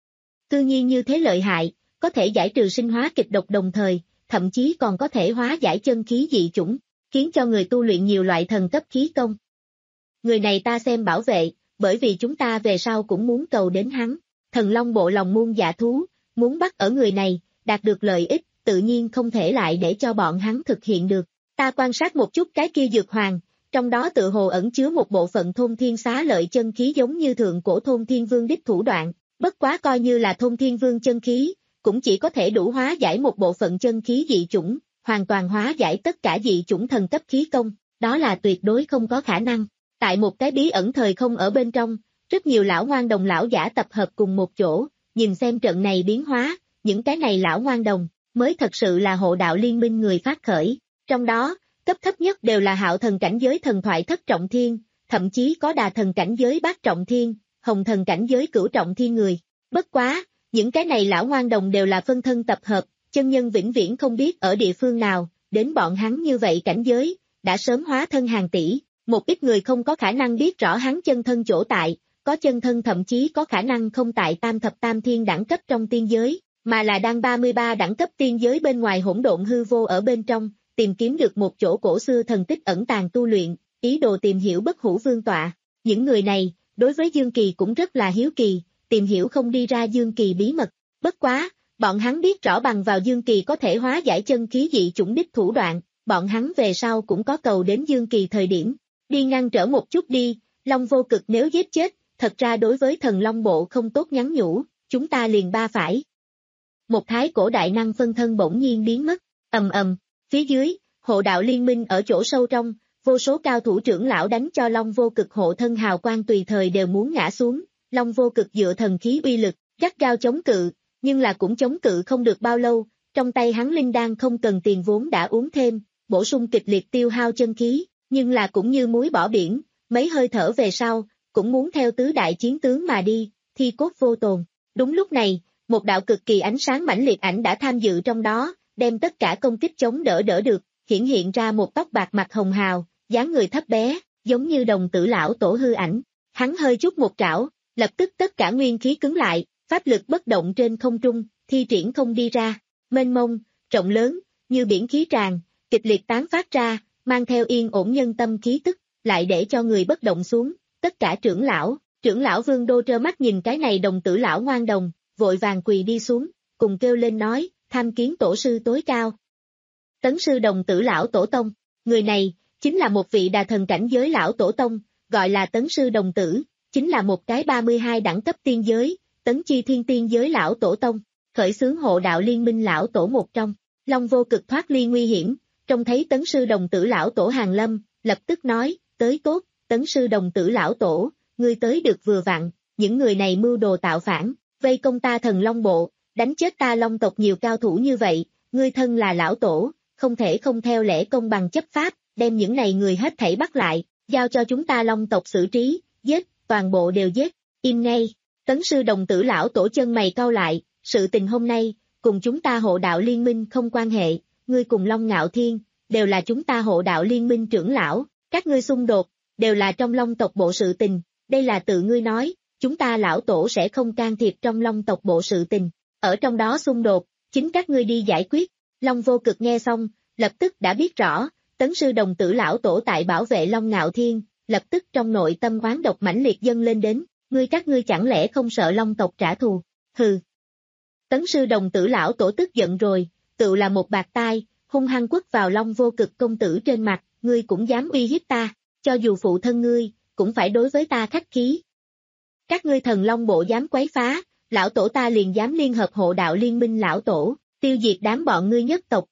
Tự nhiên như thế lợi hại, có thể giải trừ sinh hóa kịch độc đồng thời, thậm chí còn có thể hóa giải chân khí dị chủng, khiến cho người tu luyện nhiều loại thần cấp khí công. Người này ta xem bảo vệ, bởi vì chúng ta về sau cũng muốn cầu đến hắn. Thần Long bộ lòng muôn dạ thú, muốn bắt ở người này, đạt được lợi ích, tự nhiên không thể lại để cho bọn hắn thực hiện được. Ta quan sát một chút cái kia dược hoàng, trong đó tự hồ ẩn chứa một bộ phận thôn thiên xá lợi chân khí giống như thượng cổ thôn thiên vương đích thủ đoạn, bất quá coi như là thôn thiên vương chân khí, cũng chỉ có thể đủ hóa giải một bộ phận chân khí dị chủng, hoàn toàn hóa giải tất cả dị chủng thần cấp khí công, đó là tuyệt đối không có khả năng. Tại một cái bí ẩn thời không ở bên trong, rất nhiều lão ngoan đồng lão giả tập hợp cùng một chỗ, nhìn xem trận này biến hóa, những cái này lão ngoan đồng, mới thật sự là hộ đạo liên minh người phát khởi. Trong đó, cấp thấp nhất đều là hạo thần cảnh giới thần thoại thất trọng thiên, thậm chí có đà thần cảnh giới bát trọng thiên, hồng thần cảnh giới cửu trọng thiên người. Bất quá, những cái này lão ngoan đồng đều là phân thân tập hợp, chân nhân vĩnh viễn không biết ở địa phương nào, đến bọn hắn như vậy cảnh giới, đã sớm hóa thân hàng tỷ, một ít người không có khả năng biết rõ hắn chân thân chỗ tại, có chân thân thậm chí có khả năng không tại tam thập tam thiên đẳng cấp trong tiên giới, mà là đang ba mươi ba đẳng cấp tiên giới bên ngoài hỗn độn hư vô ở bên trong, tìm kiếm được một chỗ cổ xưa thần tích ẩn tàng tu luyện, ý đồ tìm hiểu bất hủ vương tọa. Những người này, đối với Dương Kỳ cũng rất là hiếu kỳ, tìm hiểu không đi ra Dương Kỳ bí mật. Bất quá, bọn hắn biết rõ bằng vào Dương Kỳ có thể hóa giải chân khí dị chủng đích thủ đoạn, bọn hắn về sau cũng có cầu đến Dương Kỳ thời điểm. Đi ngăn trở một chút đi, Long Vô Cực nếu giết chết, thật ra đối với thần Long Bộ không tốt nhắn nhủ, chúng ta liền ba phải. Một thái cổ đại năng phân thân bỗng nhiên biến mất, ầm ầm, phía dưới, hộ đạo liên minh ở chỗ sâu trong, vô số cao thủ trưởng lão đánh cho Long Vô Cực hộ thân hào quang tùy thời đều muốn ngã xuống, Long Vô Cực dựa thần khí uy lực, gắt gao chống cự, nhưng là cũng chống cự không được bao lâu, trong tay hắn linh đan không cần tiền vốn đã uống thêm, bổ sung kịch liệt tiêu hao chân khí, nhưng là cũng như muối bỏ biển, mấy hơi thở về sau, cũng muốn theo tứ đại chiến tướng mà đi, thi cốt vô tồn. Đúng lúc này, một đạo cực kỳ ánh sáng mãnh liệt ảnh đã tham dự trong đó, đem tất cả công kích chống đỡ đỡ được, hiển hiện ra một tóc bạc mặt hồng hào, dáng người thấp bé, giống như đồng tử lão tổ hư ảnh. Hắn hơi chút một trảo, lập tức tất cả nguyên khí cứng lại, pháp lực bất động trên không trung, thi triển không đi ra, mênh mông, rộng lớn, như biển khí tràn, kịch liệt tán phát ra, mang theo yên ổn nhân tâm khí tức, lại để cho người bất động xuống, tất cả trưởng lão, trưởng lão Vương Đô trơ mắt nhìn cái này đồng tử lão ngoan đồng, vội vàng quỳ đi xuống, cùng kêu lên nói, tham kiến tổ sư tối cao. Tấn sư đồng tử lão tổ tông, người này, chính là một vị đà thần cảnh giới lão tổ tông, gọi là tấn sư đồng tử, chính là một cái ba mươi hai đẳng cấp tiên giới, tấn chi thiên tiên giới lão tổ tông, khởi xướng hộ đạo liên minh lão tổ một trong, Long Vô Cực thoát ly nguy hiểm, trông thấy tấn sư đồng tử lão tổ hàng lâm, lập tức nói, tới tốt, tấn sư đồng tử lão tổ, ngươi tới được vừa vặn, những người này mưu đồ tạo phản, vây công ta thần Long Bộ, đánh chết ta Long tộc nhiều cao thủ như vậy, ngươi thân là lão tổ, không thể không theo lẽ công bằng chấp pháp, đem những này người hết thảy bắt lại, giao cho chúng ta Long tộc xử trí, giết, toàn bộ đều giết, im ngay, tấn sư đồng tử lão tổ chân mày cau lại, sự tình hôm nay, cùng chúng ta hộ đạo liên minh không quan hệ, ngươi cùng Long Ngạo Thiên, đều là chúng ta hộ đạo liên minh trưởng lão, các ngươi xung đột, đều là trong Long tộc bộ sự tình, đây là tự ngươi nói, chúng ta lão tổ sẽ không can thiệp trong Long tộc bộ sự tình, ở trong đó xung đột, chính các ngươi đi giải quyết, Long Vô Cực nghe xong, lập tức đã biết rõ, tấn sư đồng tử lão tổ tại bảo vệ Long Ngạo Thiên, lập tức trong nội tâm oán độc mãnh liệt dâng lên đến, ngươi các ngươi chẳng lẽ không sợ Long tộc trả thù, hừ. Tấn sư đồng tử lão tổ tức giận rồi, tự là một bạt tai, hung hăng quất vào Long Vô Cực công tử trên mặt, ngươi cũng dám uy hiếp ta, cho dù phụ thân ngươi, cũng phải đối với ta khách khí. Các ngươi thần Long Bộ dám quấy phá, lão tổ ta liền dám liên hợp hộ đạo liên minh lão tổ, tiêu diệt đám bọn ngươi nhất tộc.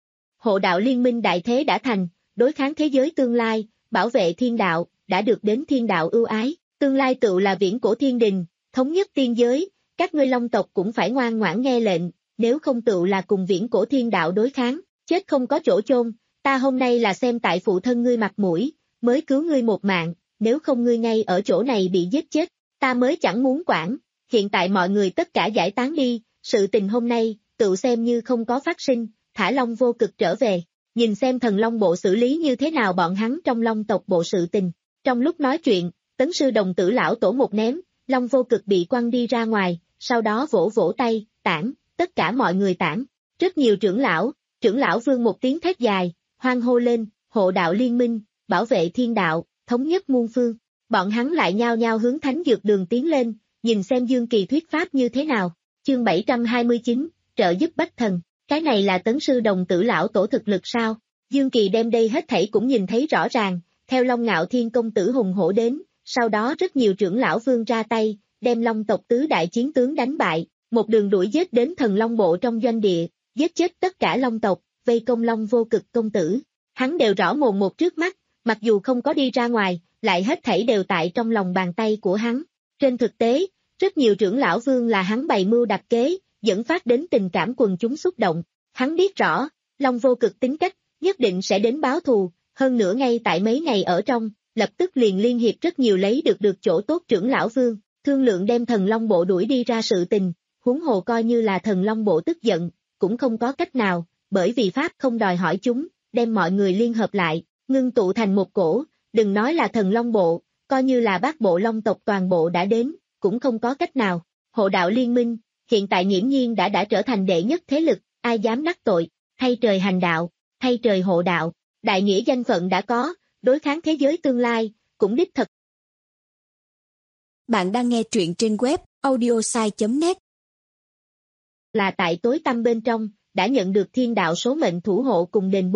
Hộ đạo liên minh đại thế đã thành, đối kháng thế giới tương lai, bảo vệ thiên đạo, đã được đến thiên đạo ưu ái, tương lai tự là viễn cổ thiên đình, thống nhất tiên giới, các ngươi Long tộc cũng phải ngoan ngoãn nghe lệnh, nếu không tự là cùng viễn cổ thiên đạo đối kháng, chết không có chỗ chôn, ta hôm nay là xem tại phụ thân ngươi mặt mũi, mới cứu ngươi một mạng, nếu không ngươi ngay ở chỗ này bị giết chết, ta mới chẳng muốn quản, hiện tại mọi người tất cả giải tán đi, sự tình hôm nay, tự xem như không có phát sinh, thả Long Vô Cực trở về, nhìn xem thần Long Bộ xử lý như thế nào bọn hắn trong Long tộc bộ sự tình. Trong lúc nói chuyện, tấn sư đồng tử lão tổ một ném, Long Vô Cực bị quăng đi ra ngoài, sau đó vỗ vỗ tay, tản, tất cả mọi người tản, rất nhiều trưởng lão, trưởng lão Vương một tiếng thét dài, hoan hô lên, hộ đạo liên minh, bảo vệ thiên đạo, thống nhất muôn phương, bọn hắn lại nhao nhao hướng thánh dược đường tiến lên, nhìn xem Dương Kỳ thuyết pháp như thế nào, chương bảy trăm hai mươi chín, trợ giúp bách thần, cái này là tấn sư đồng tử lão tổ thực lực sao, Dương Kỳ đem đây hết thảy cũng nhìn thấy rõ ràng, theo Long Ngạo Thiên công tử hùng hổ đến, sau đó rất nhiều trưởng lão Vương ra tay, đem Long tộc tứ đại chiến tướng đánh bại, một đường đuổi giết đến thần Long Bộ trong doanh địa, giết chết tất cả Long tộc, vây công Long Vô Cực công tử, hắn đều rõ mồn một trước mắt, mặc dù không có đi ra ngoài, lại hết thảy đều tại trong lòng bàn tay của hắn. Trên thực tế, rất nhiều trưởng lão Vương là hắn bày mưu đặt kế, dẫn phát đến tình cảm quần chúng xúc động. Hắn biết rõ, Long Vô Cực tính cách, nhất định sẽ đến báo thù, hơn nữa ngay tại mấy ngày ở trong, lập tức liền liên hiệp rất nhiều lấy được được chỗ tốt trưởng lão Vương, thương lượng đem thần Long Bộ đuổi đi ra sự tình, huống hồ coi như là thần Long Bộ tức giận, cũng không có cách nào, bởi vì Pháp không đòi hỏi chúng, đem mọi người liên hợp lại, ngưng tụ thành một cổ, đừng nói là thần Long Bộ, coi như là bát bộ Long tộc toàn bộ đã đến, cũng không có cách nào. Hộ đạo liên minh, hiện tại nghiễm nhiên đã đã trở thành đệ nhất thế lực, ai dám đắc tội, thay trời hành đạo, thay trời hộ đạo, đại nghĩa danh phận đã có, đối kháng thế giới tương lai, cũng đích thực. Bạn đang nghe truyện trên web audiosai chấm net. Là tại tối tăm bên trong, đã nhận được thiên đạo số mệnh thủ hộ cùng đền bù,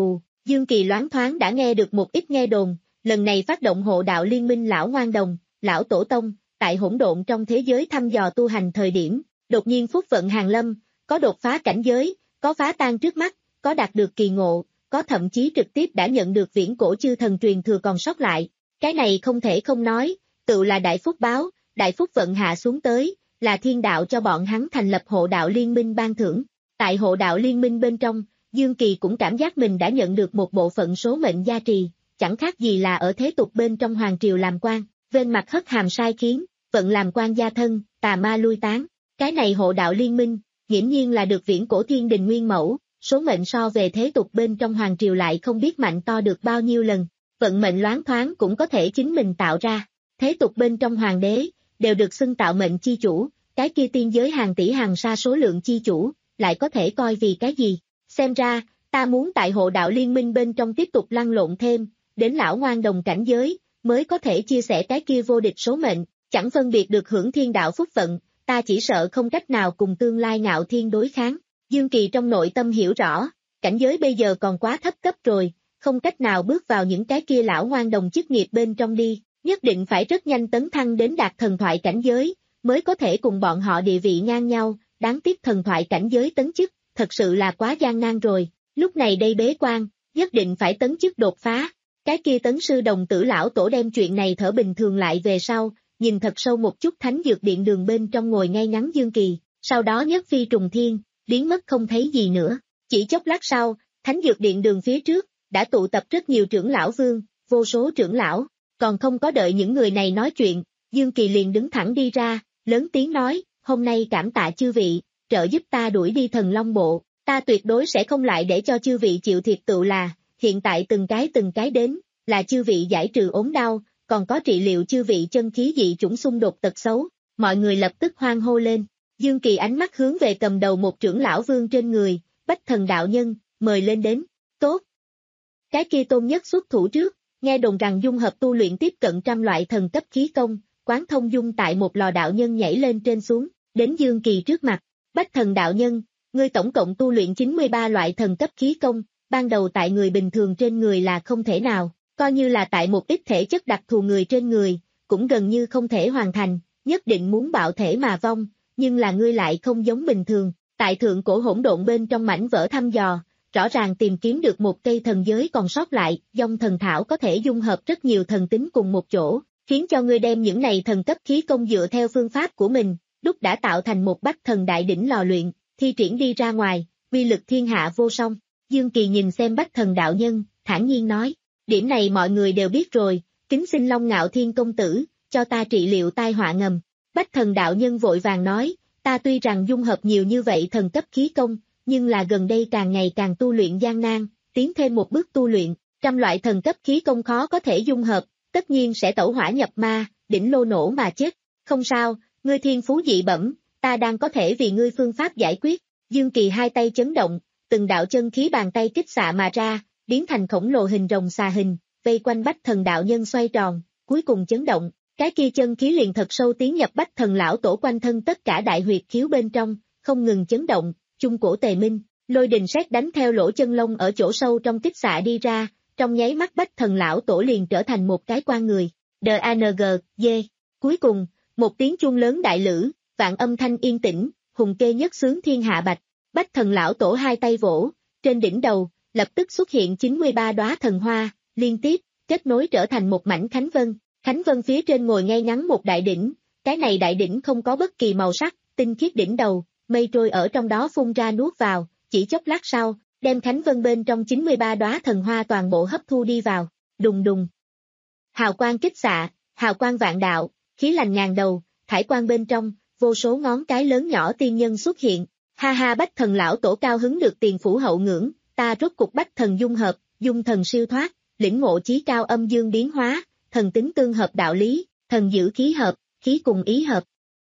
Dương Kỳ loáng thoáng đã nghe được một ít nghe đồn, lần này phát động hộ đạo liên minh lão ngoan đồng, lão tổ tông, tại hỗn độn trong thế giới thăm dò tu hành thời điểm, đột nhiên phúc vận hàng lâm, có đột phá cảnh giới, có phá tan trước mắt, có đạt được kỳ ngộ, có thậm chí trực tiếp đã nhận được viễn cổ chư thần truyền thừa còn sót lại. Cái này không thể không nói, tự là đại phúc báo, đại phúc vận hạ xuống tới, là thiên đạo cho bọn hắn thành lập hộ đạo liên minh ban thưởng. Tại hộ đạo liên minh bên trong, Dương Kỳ cũng cảm giác mình đã nhận được một bộ phận số mệnh gia trì, chẳng khác gì là ở thế tục bên trong hoàng triều làm quan, bên mặt hất hàm sai khiến, vận làm quan gia thân, tà ma lui tán. Cái này hộ đạo liên minh, nghiễm nhiên là được viễn cổ thiên đình nguyên mẫu, số mệnh so về thế tục bên trong hoàng triều lại không biết mạnh to được bao nhiêu lần, vận mệnh loáng thoáng cũng có thể chính mình tạo ra. Thế tục bên trong hoàng đế, đều được xưng tạo mệnh chi chủ, cái kia tiên giới hàng tỷ hàng sa số lượng chi chủ, lại có thể coi vì cái gì. Xem ra, ta muốn tại hộ đạo liên minh bên trong tiếp tục lăn lộn thêm, đến lão ngoan đồng cảnh giới, mới có thể chia sẻ cái kia vô địch số mệnh, chẳng phân biệt được hưởng thiên đạo phúc vận, ta chỉ sợ không cách nào cùng tương lai ngạo thiên đối kháng. Dương Kỳ trong nội tâm hiểu rõ, cảnh giới bây giờ còn quá thấp cấp rồi, không cách nào bước vào những cái kia lão ngoan đồng chức nghiệp bên trong đi, nhất định phải rất nhanh tấn thăng đến đạt thần thoại cảnh giới, mới có thể cùng bọn họ địa vị ngang nhau, đáng tiếc thần thoại cảnh giới tấn chức, thật sự là quá gian nan rồi, lúc này đây bế quan, nhất định phải tấn chức đột phá. Cái kia tấn sư đồng tử lão tổ đem chuyện này thở bình thường lại về sau, nhìn thật sâu một chút thánh dược điện đường bên trong ngồi ngay ngắn Dương Kỳ, sau đó nhất phi trùng thiên, biến mất không thấy gì nữa. Chỉ chốc lát sau, thánh dược điện đường phía trước, đã tụ tập rất nhiều trưởng lão vương, vô số trưởng lão, còn không có đợi những người này nói chuyện, Dương Kỳ liền đứng thẳng đi ra, lớn tiếng nói, hôm nay cảm tạ chư vị, trợ giúp ta đuổi đi thần long bộ, ta tuyệt đối sẽ không lại để cho chư vị chịu thiệt tự là, hiện tại từng cái từng cái đến, là chư vị giải trừ ốm đau, còn có trị liệu chư vị chân khí dị chủng xung đột tật xấu, mọi người lập tức hoan hô lên. Dương Kỳ ánh mắt hướng về cầm đầu một trưởng lão vương trên người, Bách Thần đạo nhân, mời lên đến, tốt. Cái kia Tôn Nhất xuất thủ trước, nghe đồn rằng dung hợp tu luyện tiếp cận trăm loại thần cấp khí công, quán thông dung tại một lò đạo nhân nhảy lên trên xuống, đến Dương Kỳ trước mặt, Bách Thần đạo nhân, ngươi tổng cộng tu luyện chín mươi ba loại thần cấp khí công, ban đầu tại người bình thường trên người là không thể nào, coi như là tại một ít thể chất đặc thù người trên người, cũng gần như không thể hoàn thành, nhất định muốn bạo thể mà vong, nhưng là ngươi lại không giống bình thường, tại thượng cổ hỗn độn bên trong mảnh vỡ thăm dò, rõ ràng tìm kiếm được một cây thần giới còn sót lại, dòng thần thảo có thể dung hợp rất nhiều thần tính cùng một chỗ, khiến cho ngươi đem những này thần cấp khí công dựa theo phương pháp của mình, đúc đã tạo thành một bách thần đại đỉnh lò luyện, thi triển đi ra ngoài, uy lực thiên hạ vô song. Dương Kỳ nhìn xem Bách Thần đạo nhân, thản nhiên nói, điểm này mọi người đều biết rồi, kính xin Long Ngạo Thiên công tử, cho ta trị liệu tai họa ngầm. Bách Thần đạo nhân vội vàng nói, ta tuy rằng dung hợp nhiều như vậy thần cấp khí công, nhưng là gần đây càng ngày càng tu luyện gian nan, tiến thêm một bước tu luyện, trăm loại thần cấp khí công khó có thể dung hợp, tất nhiên sẽ tẩu hỏa nhập ma, đỉnh lô nổ mà chết. Không sao, ngươi thiên phú dị bẩm, ta đang có thể vì ngươi phương pháp giải quyết. Dương Kỳ hai tay chấn động, từng đạo chân khí bàn tay kích xạ mà ra, biến thành khổng lồ hình rồng xà hình, vây quanh Bách Thần đạo nhân xoay tròn, cuối cùng chấn động, cái kia chân khí liền thật sâu tiến nhập Bách Thần lão tổ quanh thân tất cả đại huyệt khiếu bên trong, không ngừng chấn động, trung cổ tề minh, lôi đình sét đánh theo lỗ chân lông ở chỗ sâu trong kích xạ đi ra, trong nháy mắt Bách Thần lão tổ liền trở thành một cái quan người. đê a en giê, dê. Cuối cùng, một tiếng chuông lớn đại lử, vạn âm thanh yên tĩnh, hùng kê nhất xướng thiên hạ bạch. Bách Thần lão tổ hai tay vỗ, trên đỉnh đầu, lập tức xuất hiện chín mươi ba đóa thần hoa, liên tiếp, kết nối trở thành một mảnh khánh vân. Khánh vân phía trên ngồi ngay ngắn một đại đỉnh, cái này đại đỉnh không có bất kỳ màu sắc, tinh khiết đỉnh đầu, mây trôi ở trong đó phun ra nuốt vào, chỉ chốc lát sau, đem khánh vân bên trong chín mươi ba đóa thần hoa toàn bộ hấp thu đi vào, đùng đùng. Hào quang kích xạ, hào quang vạn đạo, khí lành ngàn đầu, thải quang bên trong, vô số ngón cái lớn nhỏ tiên nhân xuất hiện. Ha ha, Bách Thần lão tổ cao hứng được tiền phủ hậu ngưỡng, ta rốt cục Bách Thần dung hợp, dung thần siêu thoát, lĩnh ngộ chí cao âm dương biến hóa, thần tính tương hợp đạo lý, thần giữ khí hợp, khí cùng ý hợp.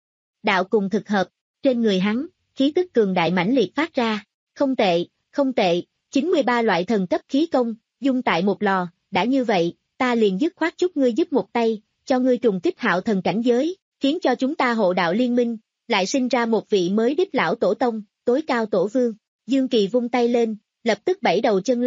Đạo cùng thực hợp, trên người hắn, khí tức cường đại mãnh liệt phát ra, không tệ, không tệ, chín mươi ba loại thần cấp khí công, dung tại một lò, đã như vậy, ta liền dứt khoát chúc ngươi giúp một tay, cho ngươi trùng kích hạo thần cảnh giới, khiến cho chúng ta hộ đạo liên minh, lại sinh ra một vị mới đích lão tổ tông, tối cao tổ vương. Dương Kỳ vung tay lên, lập tức bảy đầu chân long,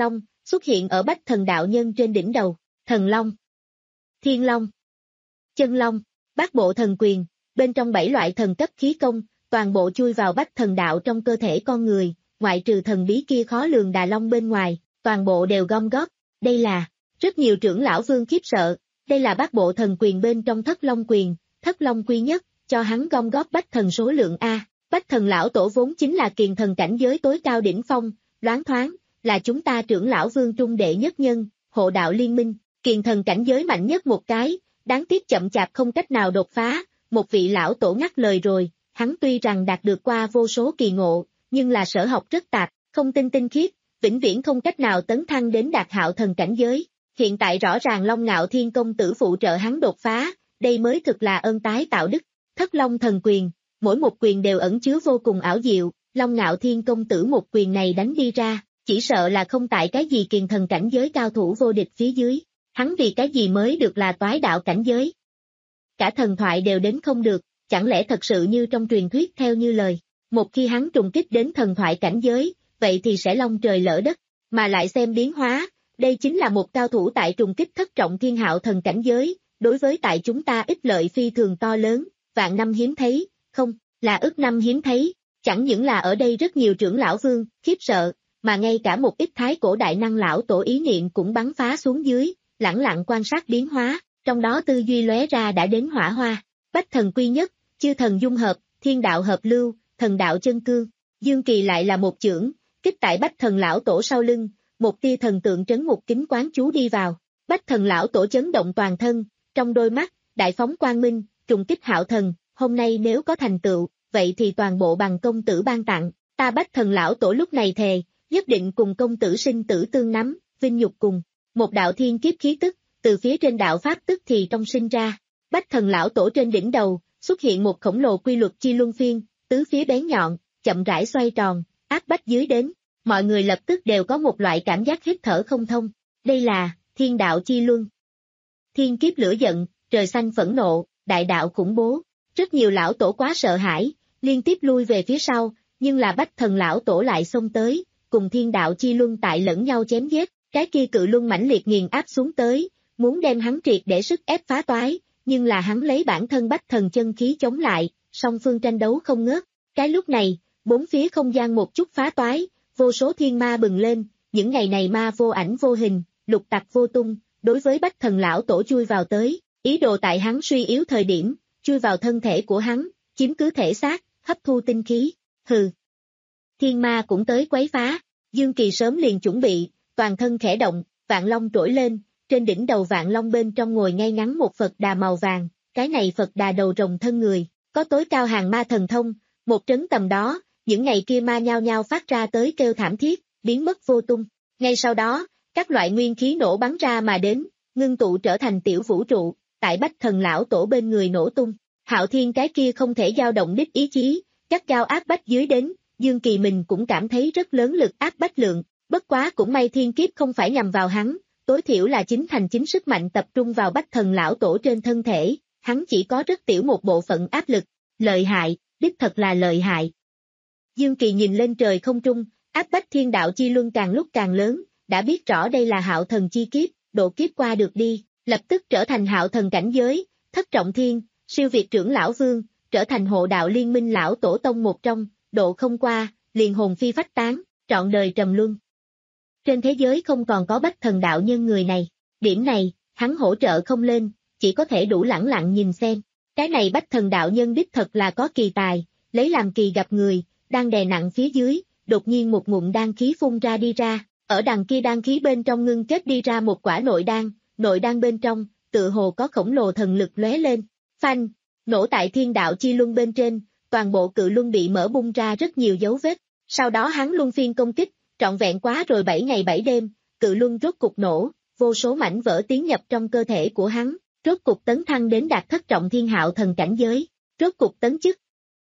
xuất hiện ở Bách Thần đạo nhân trên đỉnh đầu, Thần Long, Thiên Long, Chân Long, bát bộ thần quyền, bên trong bảy loại thần cấp khí công, toàn bộ chui vào Bách Thần đạo trong cơ thể con người, ngoại trừ thần bí kia khó lường Đà Long bên ngoài, toàn bộ đều gom góp, đây là, rất nhiều trưởng lão vương khiếp sợ, đây là bát bộ thần quyền bên trong Thất Long quyền, Thất Long quy nhất, cho hắn gom góp Bách Thần số lượng A, Bách Thần lão tổ vốn chính là kiền thần cảnh giới tối cao đỉnh phong, loáng thoáng, là chúng ta trưởng lão vương trung đệ nhất nhân, hộ đạo liên minh, kiền thần cảnh giới mạnh nhất một cái, đáng tiếc chậm chạp không cách nào đột phá, một vị lão tổ ngắt lời rồi, hắn tuy rằng đạt được qua vô số kỳ ngộ, nhưng là sở học rất tạp, không tinh tinh khiết, vĩnh viễn không cách nào tấn thăng đến đạt hạo thần cảnh giới. Hiện tại rõ ràng Long Ngạo Thiên công tử phụ trợ hắn đột phá, đây mới thực là ơn tái tạo đức. Thất Long thần quyền, mỗi một quyền đều ẩn chứa vô cùng ảo diệu, Long Ngạo Thiên công tử một quyền này đánh đi ra, chỉ sợ là không tại cái gì kiền thần cảnh giới cao thủ vô địch phía dưới, hắn vì cái gì mới được là toái đạo cảnh giới. Cả thần thoại đều đến không được, chẳng lẽ thật sự như trong truyền thuyết theo như lời, một khi hắn trùng kích đến thần thoại cảnh giới, vậy thì sẽ long trời lỡ đất, mà lại xem biến hóa, đây chính là một cao thủ tại trùng kích thất trọng thiên hạo thần cảnh giới, đối với tại chúng ta ích lợi phi thường to lớn, vạn năm hiếm thấy, không, là ức năm hiếm thấy, chẳng những là ở đây rất nhiều trưởng lão vương, khiếp sợ, mà ngay cả một ít thái cổ đại năng lão tổ ý niệm cũng bắn phá xuống dưới, lẳng lặng quan sát biến hóa, trong đó tư duy lóe ra đã đến hỏa hoa, Bách Thần quy nhất, chư thần dung hợp, thiên đạo hợp lưu, thần đạo chân cương, Dương Kỳ lại là một chưởng, kích tại Bách Thần lão tổ sau lưng, một tia thần tượng trấn ngục kính quán chú đi vào, Bách Thần lão tổ chấn động toàn thân, trong đôi mắt, đại phóng quang minh, trùng kích hạo thần, hôm nay nếu có thành tựu, vậy thì toàn bộ bằng công tử ban tặng, ta Bách Thần lão tổ lúc này thề, nhất định cùng công tử sinh tử tương nắm, vinh nhục cùng, một đạo thiên kiếp khí tức, từ phía trên đạo pháp tức thì trong sinh ra, Bách Thần lão tổ trên đỉnh đầu, xuất hiện một khổng lồ quy luật chi luân phiên, tứ phía bén nhọn, chậm rãi xoay tròn, áp bách dưới đến, mọi người lập tức đều có một loại cảm giác hít thở không thông, đây là, thiên đạo chi luân. Thiên kiếp lửa giận, trời xanh phẫn nộ, đại đạo khủng bố, rất nhiều lão tổ quá sợ hãi, liên tiếp lui về phía sau, nhưng là Bách Thần lão tổ lại xông tới, cùng thiên đạo chi luân tại lẫn nhau chém giết, cái kia cự luân mãnh liệt nghiền áp xuống tới, muốn đem hắn triệt để sức ép phá toái, nhưng là hắn lấy bản thân Bách Thần chân khí chống lại, song phương tranh đấu không ngớt, cái lúc này, bốn phía không gian một chút phá toái, vô số thiên ma bừng lên, những ngày này ma vô ảnh vô hình, lục tặc vô tung, đối với Bách Thần lão tổ chui vào tới, ý đồ tại hắn suy yếu thời điểm, chui vào thân thể của hắn, chiếm cứ thể xác, hấp thu tinh khí, hừ. Thiên ma cũng tới quấy phá, Dương Kỳ sớm liền chuẩn bị, toàn thân khẽ động, vạn long trỗi lên, trên đỉnh đầu vạn long bên trong ngồi ngay ngắn một Phật đà màu vàng, cái này Phật đà đầu rồng thân người, có tối cao hàng ma thần thông, một trấn tầm đó, những ngày kia ma nhao nhao phát ra tới kêu thảm thiết, biến mất vô tung. Ngay sau đó, các loại nguyên khí nổ bắn ra mà đến, ngưng tụ trở thành tiểu vũ trụ, tại Bách Thần lão tổ bên người nổ tung. Hạo Thiên cái kia không thể dao động đích ý chí, chắc cao áp bách dưới đến, Dương Kỳ mình cũng cảm thấy rất lớn lực áp bách lượng, bất quá cũng may thiên kiếp không phải nhằm vào hắn, tối thiểu là chính thành chính sức mạnh tập trung vào Bách Thần lão tổ trên thân thể, hắn chỉ có rất tiểu một bộ phận áp lực, lợi hại, đích thật là lợi hại. Dương Kỳ nhìn lên trời không trung, áp bách thiên đạo chi luân càng lúc càng lớn, đã biết rõ đây là hạo thần chi kiếp, độ kiếp qua được đi, lập tức trở thành hạo thần cảnh giới, thất trọng thiên, siêu việt trưởng lão vương, trở thành hộ đạo liên minh lão tổ tông một trong, độ không qua, liền hồn phi phách tán, trọn đời trầm luân. Trên thế giới không còn có Bách Thần đạo nhân người này, điểm này, hắn hỗ trợ không lên, chỉ có thể đủ lẳng lặng nhìn xem. Cái này Bách Thần đạo nhân đích thật là có kỳ tài, lấy làm kỳ gặp người, đang đè nặng phía dưới, đột nhiên một ngụm đan khí phun ra đi ra, ở đằng kia đan khí bên trong ngưng kết đi ra một quả nội đan, nội đan bên trong, tự hồ có khổng lồ thần lực lóe lên, phanh, nổ tại thiên đạo chi luân bên trên, toàn bộ cự luân bị mở bung ra rất nhiều dấu vết, sau đó hắn luân phiên công kích, trọn vẹn quá rồi bảy ngày bảy đêm, cự luân rốt cục nổ, vô số mảnh vỡ tiến nhập trong cơ thể của hắn, rốt cục tấn thăng đến đạt thất trọng thiên hạo thần cảnh giới, rốt cục tấn chức.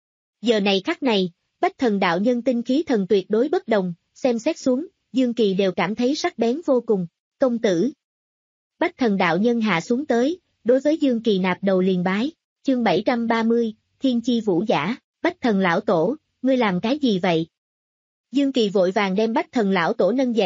Giờ này khắc này, Bách Thần đạo nhân tinh khí thần tuyệt đối bất đồng, xem xét xuống, Dương Kỳ đều cảm thấy sắc bén vô cùng, công tử. Bách Thần đạo nhân hạ xuống tới, đối với Dương Kỳ nạp đầu liền bái, chương bảy trăm ba mươi, Thiên Chi Vũ Giả, Bách Thần lão tổ, ngươi làm cái gì vậy? Dương Kỳ vội vàng đem Bách Thần lão tổ nâng dậy,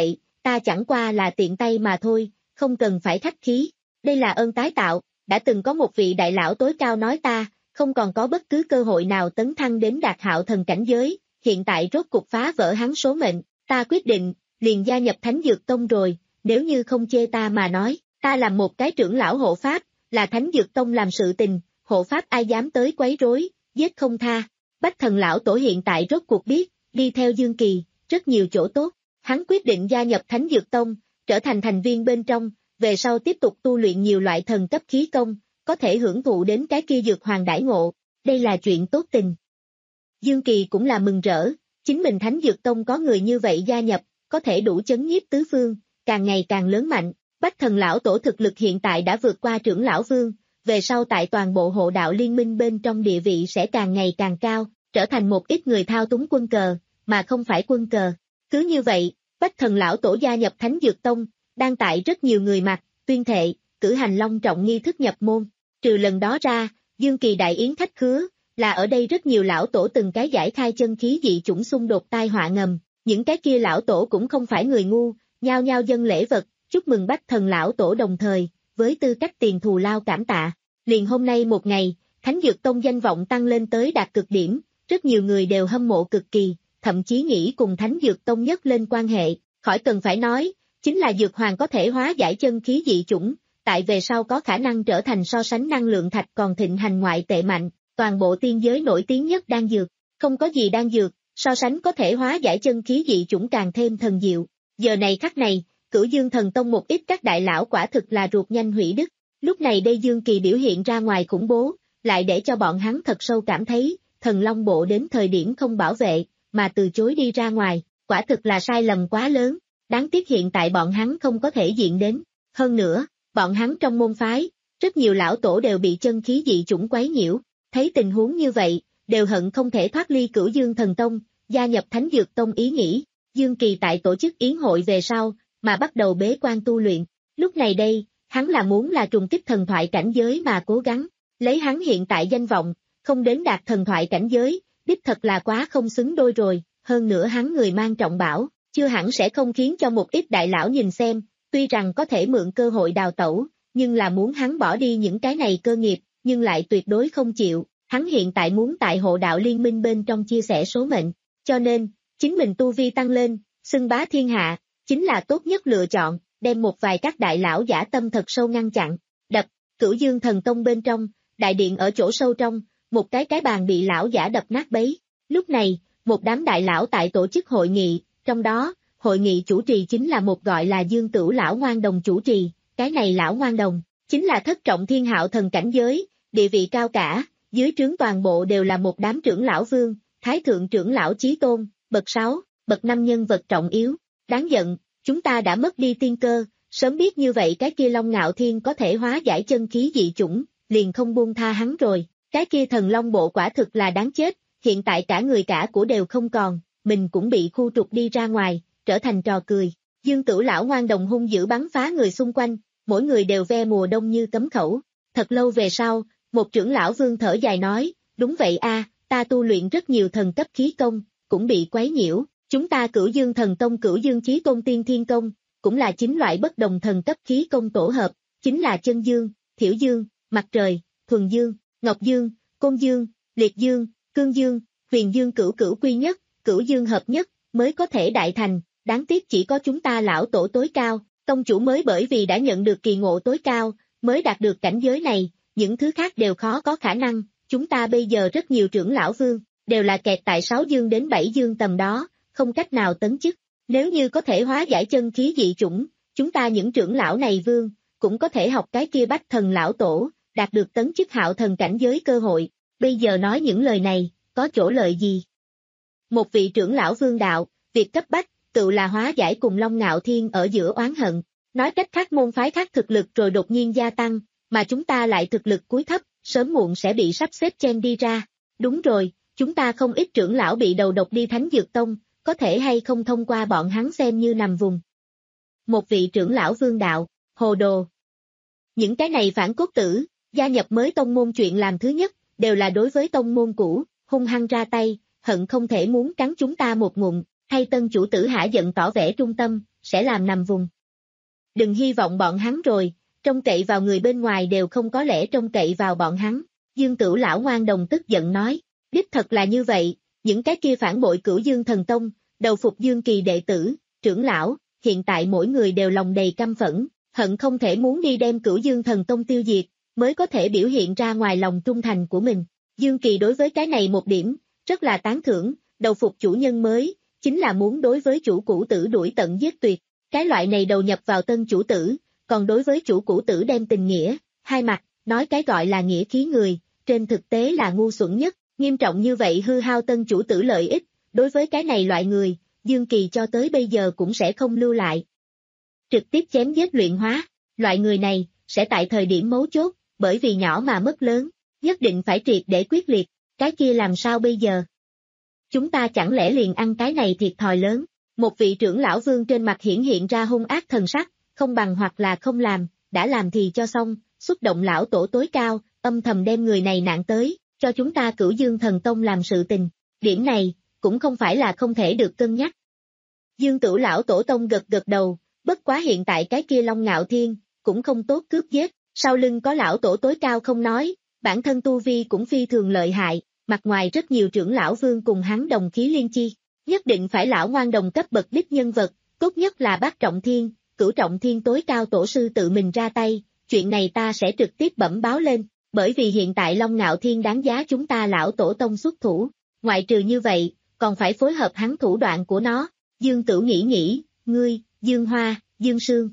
ta chẳng qua là tiện tay mà thôi, không cần phải khách khí. Đây là ơn tái tạo, đã từng có một vị đại lão tối cao nói ta, không còn có bất cứ cơ hội nào tấn thăng đến đạt hạo thần cảnh giới, hiện tại rốt cục phá vỡ hắn số mệnh, ta quyết định, liền gia nhập Thánh Dược Tông rồi, nếu như không chê ta mà nói, ta làm một cái trưởng lão hộ pháp, là Thánh Dược Tông làm sự tình, hộ pháp ai dám tới quấy rối, giết không tha. Bách Thần lão tổ hiện tại rốt cuộc biết, đi theo Dương Kỳ, rất nhiều chỗ tốt, hắn quyết định gia nhập Thánh Dược Tông, trở thành thành viên bên trong, về sau tiếp tục tu luyện nhiều loại thần cấp khí công, có thể hưởng thụ đến cái kia dược hoàng đãi ngộ, đây là chuyện tốt tình. Dương Kỳ cũng là mừng rỡ, chính mình Thánh Dược Tông có người như vậy gia nhập, có thể đủ chấn nhiếp tứ phương, càng ngày càng lớn mạnh, Bách Thần lão tổ thực lực hiện tại đã vượt qua trưởng lão vương, về sau tại toàn bộ hộ đạo liên minh bên trong địa vị sẽ càng ngày càng cao, trở thành một ít người thao túng quân cờ, mà không phải quân cờ. Cứ như vậy, Bách Thần lão tổ gia nhập Thánh Dược Tông, đang tại rất nhiều người mặt, tuyên thệ, cử hành long trọng nghi thức nhập môn. Trừ lần đó ra, Dương Kỳ đại yến khách khứa, là ở đây rất nhiều lão tổ từng cái giải khai chân khí dị chủng xung đột tai họa ngầm, những cái kia lão tổ cũng không phải người ngu, nhao nhao dâng lễ vật, chúc mừng Bách Thần lão tổ đồng thời, với tư cách tiền thù lao cảm tạ. Liền hôm nay một ngày, Thánh Dược Tông danh vọng tăng lên tới đạt cực điểm, rất nhiều người đều hâm mộ cực kỳ, thậm chí nghĩ cùng Thánh Dược Tông nhất lên quan hệ, khỏi cần phải nói, chính là Dược Hoàng có thể hóa giải chân khí dị chủng, tại về sau có khả năng trở thành so sánh năng lượng thạch còn thịnh hành ngoại tệ mạnh, toàn bộ tiên giới nổi tiếng nhất đan dược, không có gì đan dược, so sánh có thể hóa giải chân khí dị chủng càng thêm thần diệu. Giờ này khắc này, Cửu Dương Thần Tông một ít các đại lão quả thực là ruột nhanh hủy đức, lúc này đây Dương Kỳ biểu hiện ra ngoài khủng bố, lại để cho bọn hắn thật sâu cảm thấy, Thần Long Bộ đến thời điểm không bảo vệ, mà từ chối đi ra ngoài, quả thực là sai lầm quá lớn, đáng tiếc hiện tại bọn hắn không có thể diện đến, hơn nữa, bọn hắn trong môn phái, rất nhiều lão tổ đều bị chân khí dị chủng quấy nhiễu, thấy tình huống như vậy, đều hận không thể thoát ly Cửu Dương Thần Tông, gia nhập Thánh Dược Tông ý nghĩ, Dương Kỳ tại tổ chức yến hội về sau, mà bắt đầu bế quan tu luyện, lúc này đây, hắn là muốn là trùng kích thần thoại cảnh giới mà cố gắng, lấy hắn hiện tại danh vọng, không đến đạt thần thoại cảnh giới, đích thật là quá không xứng đôi rồi, hơn nữa hắn người mang trọng bảo, chưa hẳn sẽ không khiến cho một ít đại lão nhìn xem, tuy rằng có thể mượn cơ hội đào tẩu, nhưng là muốn hắn bỏ đi những cái này cơ nghiệp, nhưng lại tuyệt đối không chịu, hắn hiện tại muốn tại hộ đạo liên minh bên trong chia sẻ số mệnh, cho nên, chính mình tu vi tăng lên, xưng bá thiên hạ, chính là tốt nhất lựa chọn, đem một vài các đại lão giả tâm thật sâu ngăn chặn, đập, Cửu Dương Thần Tông bên trong, đại điện ở chỗ sâu trong, một cái cái bàn bị lão giả đập nát bấy, lúc này, một đám đại lão tại tổ chức hội nghị, trong đó, hội nghị chủ trì chính là một gọi là Dương Tửu lão ngoan đồng chủ trì, cái này lão ngoan đồng, chính là thất trọng thiên hạo thần cảnh giới, địa vị cao cả, dưới trướng toàn bộ đều là một đám trưởng lão vương, thái thượng trưởng lão chí tôn, bậc sáu, bậc năm nhân vật trọng yếu, đáng giận, chúng ta đã mất đi tiên cơ, sớm biết như vậy cái kia Long Ngạo Thiên có thể hóa giải chân khí dị chủng, liền không buông tha hắn rồi, cái kia thần Long Bộ quả thực là đáng chết, hiện tại cả người cả của đều không còn, mình cũng bị khu trục đi ra ngoài, trở thành trò cười. Dương Tửu lão ngoan đồng hung dữ bắn phá người xung quanh, mỗi người đều ve mùa đông như cấm khẩu. Thật lâu về sau, một trưởng lão vương thở dài nói, đúng vậy a, ta tu luyện rất nhiều thần cấp khí công, cũng bị quấy nhiễu, chúng ta Cửu Dương Thần Tông Cửu Dương Chí Tôn Tiên Thiên Công, cũng là chín loại bất đồng thần cấp khí công tổ hợp, chính là Chân Dương, Thiểu Dương, Mặt Trời, Thuần Dương, Ngọc Dương, Côn Dương, Liệt Dương, Cương Dương, Huyền Dương cửu cửu quy nhất, Cửu Dương hợp nhất, mới có thể đại thành, đáng tiếc chỉ có chúng ta lão tổ tối cao, tông chủ mới bởi vì đã nhận được kỳ ngộ tối cao, mới đạt được cảnh giới này, những thứ khác đều khó có khả năng, chúng ta bây giờ rất nhiều trưởng lão vương, đều là kẹt tại sáu dương đến bảy dương tầm đó, không cách nào tấn chức, nếu như có thể hóa giải chân khí dị chủng, chúng ta những trưởng lão này vương, cũng có thể học cái kia Bách Thần lão tổ, đạt được tấn chức hạo thần cảnh giới cơ hội, bây giờ nói những lời này, có chỗ lợi gì? Một vị trưởng lão vương đạo, việc cấp bách, tự là hóa giải cùng Long Ngạo Thiên ở giữa oán hận, nói cách khác môn phái khác thực lực rồi đột nhiên gia tăng, mà chúng ta lại thực lực cúi thấp, sớm muộn sẽ bị sắp xếp chen đi ra. Đúng rồi, chúng ta không ít trưởng lão bị đầu độc đi Thánh Dược Tông, có thể hay không thông qua bọn hắn xem như nằm vùng. Một vị trưởng lão vương đạo, hồ đồ. Những cái này phản cốt tử, gia nhập mới tông môn chuyện làm thứ nhất, đều là đối với tông môn cũ, hung hăng ra tay, hận không thể muốn cắn chúng ta một ngụm, hay tân chủ tử hả giận tỏ vẻ trung tâm, sẽ làm nằm vùng. Đừng hy vọng bọn hắn rồi, trông cậy vào người bên ngoài đều không có lẽ trông cậy vào bọn hắn. Dương Tửu lão ngoan đồng tức giận nói, đích thật là như vậy, những cái kia phản bội Cửu Dương Thần Tông, đầu phục Dương Kỳ đệ tử, trưởng lão, hiện tại mỗi người đều lòng đầy căm phẫn, hận không thể muốn đi đem Cửu Dương Thần Tông tiêu diệt, mới có thể biểu hiện ra ngoài lòng trung thành của mình. Dương Kỳ đối với cái này một điểm, rất là tán thưởng, đầu phục chủ nhân mới, chính là muốn đối với chủ cũ tử đuổi tận giết tuyệt, cái loại này đầu nhập vào tân chủ tử, còn đối với chủ cũ tử đem tình nghĩa, hai mặt, nói cái gọi là nghĩa khí người, trên thực tế là ngu xuẩn nhất, nghiêm trọng như vậy hư hao tân chủ tử lợi ích, đối với cái này loại người, Dương Kỳ cho tới bây giờ cũng sẽ không lưu lại. Trực tiếp chém giết luyện hóa, loại người này, sẽ tại thời điểm mấu chốt, bởi vì nhỏ mà mất lớn, nhất định phải triệt để quyết liệt, cái kia làm sao bây giờ? Chúng ta chẳng lẽ liền ăn cái này thiệt thòi lớn? Một vị trưởng lão vương trên mặt hiển hiện ra hung ác thần sắc, không bằng hoặc là không làm, đã làm thì cho xong, xúc động lão tổ tối cao, âm thầm đem người này nạn tới, cho chúng ta Cửu Dương Thần Tông làm sự tình. Điểm này, cũng không phải là không thể được cân nhắc. Dương Tửu lão tổ tông gật gật đầu, bất quá hiện tại cái kia Long Ngạo Thiên, cũng không tốt cướp giết, sau lưng có lão tổ tối cao không nói, bản thân tu vi cũng phi thường lợi hại, mặt ngoài rất nhiều trưởng lão vương cùng hắn đồng khí liên chi, nhất định phải lão ngoan đồng cấp bậc đích nhân vật, tốt nhất là Bát Trọng Thiên, Cửu Trọng Thiên tối cao tổ sư tự mình ra tay, chuyện này ta sẽ trực tiếp bẩm báo lên, bởi vì hiện tại Long Ngạo Thiên đáng giá chúng ta lão tổ tông xuất thủ, ngoại trừ như vậy, còn phải phối hợp hắn thủ đoạn của nó. Dương Tửu nghĩ nghĩ, ngươi, Dương Hoa, Dương Sương.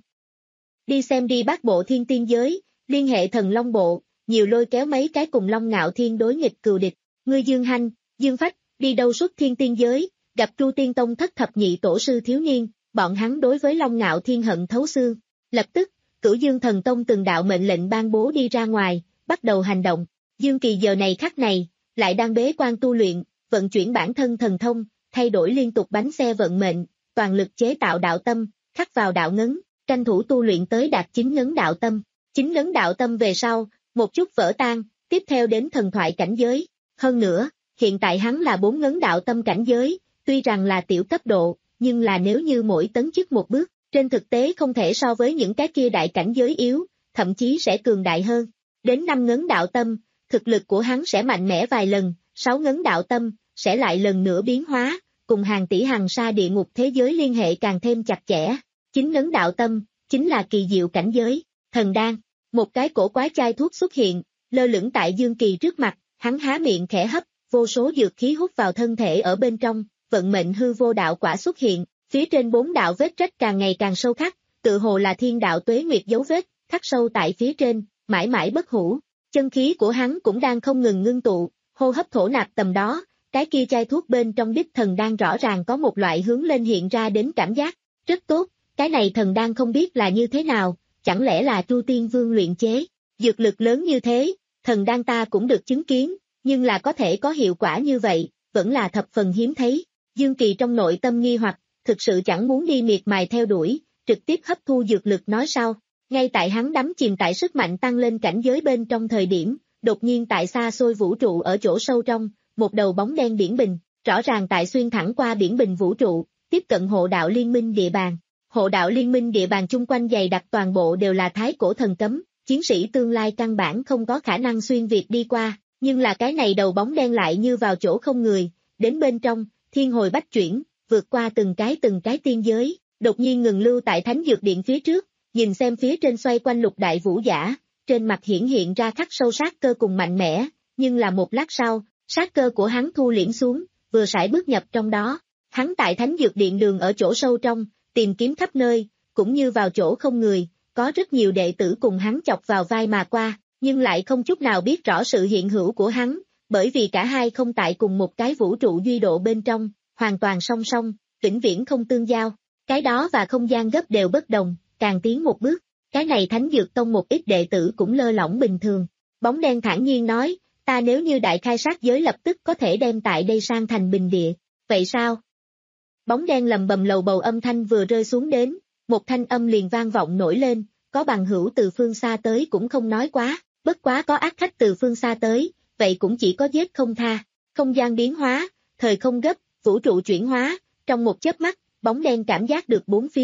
Đi xem đi Bát Bộ Thiên Tiên Giới, liên hệ Thần Long Bộ, nhiều lôi kéo mấy cái cùng Long Ngạo Thiên đối nghịch cừu địch, ngươi Dương Hanh, Dương Phách, đi đâu xuất Thiên Tiên Giới, gặp Tru Tiên Tông thất thập nhị tổ sư thiếu niên, bọn hắn đối với Long Ngạo Thiên hận thấu xương. Lập tức, Cửu Dương Thần Tông từng đạo mệnh lệnh ban bố đi ra ngoài, bắt đầu hành động. Dương Kỳ giờ này khắc này, lại đang bế quan tu luyện, vận chuyển bản thân thần thông, thay đổi liên tục bánh xe vận mệnh, toàn lực chế tạo đạo tâm, khắc vào đạo ngấn, tranh thủ tu luyện tới đạt chín ngấn đạo tâm. Chín ngấn đạo tâm về sau, một chút vỡ tan, tiếp theo đến thần thoại cảnh giới. Hơn nữa, hiện tại hắn là bốn ngấn đạo tâm cảnh giới, tuy rằng là tiểu cấp độ, nhưng là nếu như mỗi tấn chức một bước, trên thực tế không thể so với những cái kia đại cảnh giới yếu, thậm chí sẽ cường đại hơn. Đến năm ngấn đạo tâm, thực lực của hắn sẽ mạnh mẽ vài lần, sáu ngấn đạo tâm, sẽ lại lần nữa biến hóa, cùng hàng tỷ hàng sa địa ngục thế giới liên hệ càng thêm chặt chẽ. Chín ngấn đạo tâm, chính là kỳ diệu cảnh giới, thần đan. Một cái cổ quái chai thuốc xuất hiện, lơ lửng tại Dương Kỳ trước mặt, hắn há miệng khẽ hấp, vô số dược khí hút vào thân thể ở bên trong, vận mệnh hư vô đạo quả xuất hiện, phía trên bốn đạo vết rách càng ngày càng sâu khắc, tự hồ là thiên đạo tuế nguyệt dấu vết, khắc sâu tại phía trên, mãi mãi bất hủ. Chân khí của hắn cũng đang không ngừng ngưng tụ, hô hấp thổ nạp tầm đó, cái kia chai thuốc bên trong đích thần đan rõ ràng có một loại hướng lên hiện ra đến cảm giác, rất tốt, cái này thần đan không biết là như thế nào, chẳng lẽ là Tru Tiên Vương luyện chế, dược lực lớn như thế, thần đan ta cũng được chứng kiến, nhưng là có thể có hiệu quả như vậy, vẫn là thập phần hiếm thấy. Dương Kỳ trong nội tâm nghi hoặc, thực sự chẳng muốn đi miệt mài theo đuổi, trực tiếp hấp thu dược lực nói sau. Ngay tại hắn đắm chìm tại sức mạnh tăng lên cảnh giới bên trong thời điểm, đột nhiên tại xa xôi vũ trụ ở chỗ sâu trong, một đầu bóng đen biển bình, rõ ràng tại xuyên thẳng qua biển bình vũ trụ, tiếp cận hộ đạo liên minh địa bàn. Hộ đạo liên minh địa bàn chung quanh dày đặc toàn bộ đều là thái cổ thần cấm, chiến sĩ tương lai căn bản không có khả năng xuyên việt đi qua, nhưng là cái này đầu bóng đen lại như vào chỗ không người, đến bên trong, thiên hồi bách chuyển, vượt qua từng cái từng cái tiên giới, đột nhiên ngừng lưu tại thánh dược điện phía trước, nhìn xem phía trên xoay quanh lục đại vũ giả, trên mặt hiển hiện ra khắc sâu sát cơ cùng mạnh mẽ, nhưng là một lát sau, sát cơ của hắn thu liễm xuống, vừa sải bước nhập trong đó, hắn tại thánh dược điện đường ở chỗ sâu trong, tìm kiếm khắp nơi, cũng như vào chỗ không người, có rất nhiều đệ tử cùng hắn chọc vào vai mà qua, nhưng lại không chút nào biết rõ sự hiện hữu của hắn, bởi vì cả hai không tại cùng một cái vũ trụ duy độ bên trong, hoàn toàn song song, vĩnh viễn không tương giao, cái đó và không gian gấp đều bất đồng, càng tiến một bước, cái này thánh dược tông một ít đệ tử cũng lơ lỏng bình thường. Bóng đen thản nhiên nói, ta nếu như đại khai sát giới lập tức có thể đem tại đây sang thành bình địa, vậy sao? Bóng đen lầm bầm lầu bầu âm thanh vừa rơi xuống đến, một thanh âm liền vang vọng nổi lên, có bằng hữu từ phương xa tới cũng không nói quá, bất quá có ác khách từ phương xa tới, vậy cũng chỉ có giết không tha. Không gian biến hóa, thời không gấp, vũ trụ chuyển hóa, trong một chớp mắt, bóng đen cảm giác được bốn phía,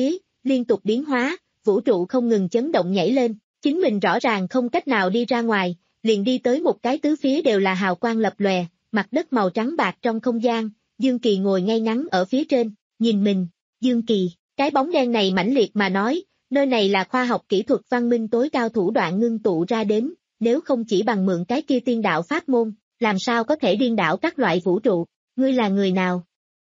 liên tục biến hóa, vũ trụ không ngừng chấn động nhảy lên, chính mình rõ ràng không cách nào đi ra ngoài, liền đi tới một cái tứ phía đều là hào quang lập lòe, mặt đất màu trắng bạc trong không gian, Dương Kỳ ngồi ngay ngắn ở phía trên, nhìn mình, Dương Kỳ, cái bóng đen này mãnh liệt mà nói, nơi này là khoa học kỹ thuật văn minh tối cao thủ đoạn ngưng tụ ra đến, nếu không chỉ bằng mượn cái kia tiên đạo pháp môn, làm sao có thể điên đảo các loại vũ trụ, ngươi là người nào?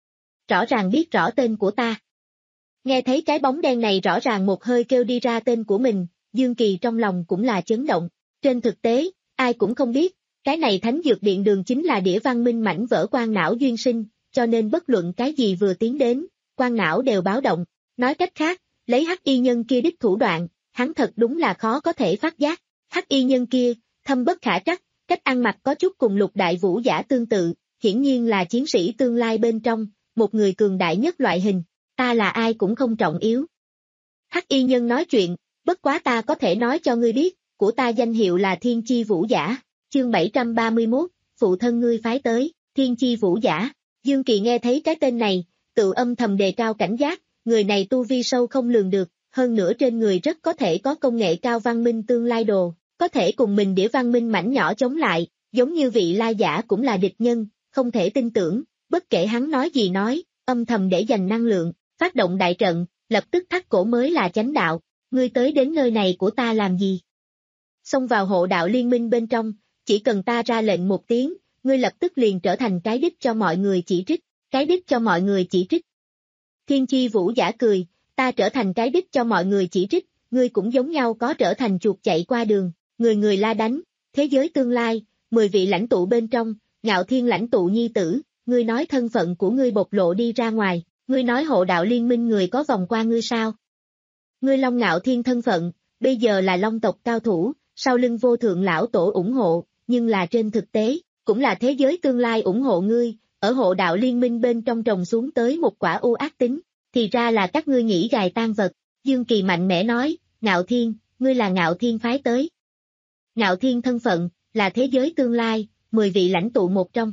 Rõ ràng biết rõ tên của ta. Nghe thấy cái bóng đen này rõ ràng một hơi kêu đi ra tên của mình, Dương Kỳ trong lòng cũng là chấn động, trên thực tế, ai cũng không biết, cái này thánh dược điện đường chính là đĩa văn minh mảnh vỡ quan não duyên sinh, cho nên bất luận cái gì vừa tiến đến, quan não đều báo động, nói cách khác, lấy hắc y nhân kia đích thủ đoạn, hắn thật đúng là khó có thể phát giác, hắc y nhân kia, thâm bất khả trắc, cách ăn mặc có chút cùng Lục đại vũ giả tương tự, hiển nhiên là chiến sĩ tương lai bên trong, một người cường đại nhất loại hình, ta là ai cũng không trọng yếu. Hắc y nhân nói chuyện, bất quá ta có thể nói cho ngươi biết, của ta danh hiệu là Thiên Chi Vũ Giả, chương bảy trăm ba mươi mốt, phụ thân ngươi phái tới, Thiên Chi Vũ Giả, Dương Kỳ nghe thấy cái tên này, tự âm thầm đề cao cảnh giác, người này tu vi sâu không lường được, hơn nữa trên người rất có thể có công nghệ cao văn minh tương lai đồ, có thể cùng mình đĩa văn minh mảnh nhỏ chống lại, giống như vị lai giả cũng là địch nhân, không thể tin tưởng, bất kể hắn nói gì nói, âm thầm để dành năng lượng, phát động đại trận, lập tức thắt cổ mới là chánh đạo, ngươi tới đến nơi này của ta làm gì? Xông vào hộ đạo liên minh bên trong, chỉ cần ta ra lệnh một tiếng, ngươi lập tức liền trở thành cái đích cho mọi người chỉ trích, cái đích cho mọi người chỉ trích. Thiên Chi Vũ Giả cười, ta trở thành cái đích cho mọi người chỉ trích, ngươi cũng giống nhau có trở thành chuột chạy qua đường, người người la đánh, thế giới tương lai, mười vị lãnh tụ bên trong, Ngạo Thiên lãnh tụ nhi tử, ngươi nói thân phận của ngươi bộc lộ đi ra ngoài, ngươi nói hộ đạo liên minh người có vòng qua ngươi sao? Ngươi Long Ngạo Thiên thân phận, bây giờ là Long tộc cao thủ, sau lưng vô thượng lão tổ ủng hộ, nhưng là trên thực tế, cũng là thế giới tương lai ủng hộ ngươi, ở hộ đạo liên minh bên trong trồng xuống tới một quả u ác tính, thì ra là các ngươi nghĩ gài tan vật, Dương Kỳ mạnh mẽ nói, Ngạo Thiên, ngươi là Ngạo Thiên phái tới. Ngạo Thiên thân phận, là thế giới tương lai, mười vị lãnh tụ một trong.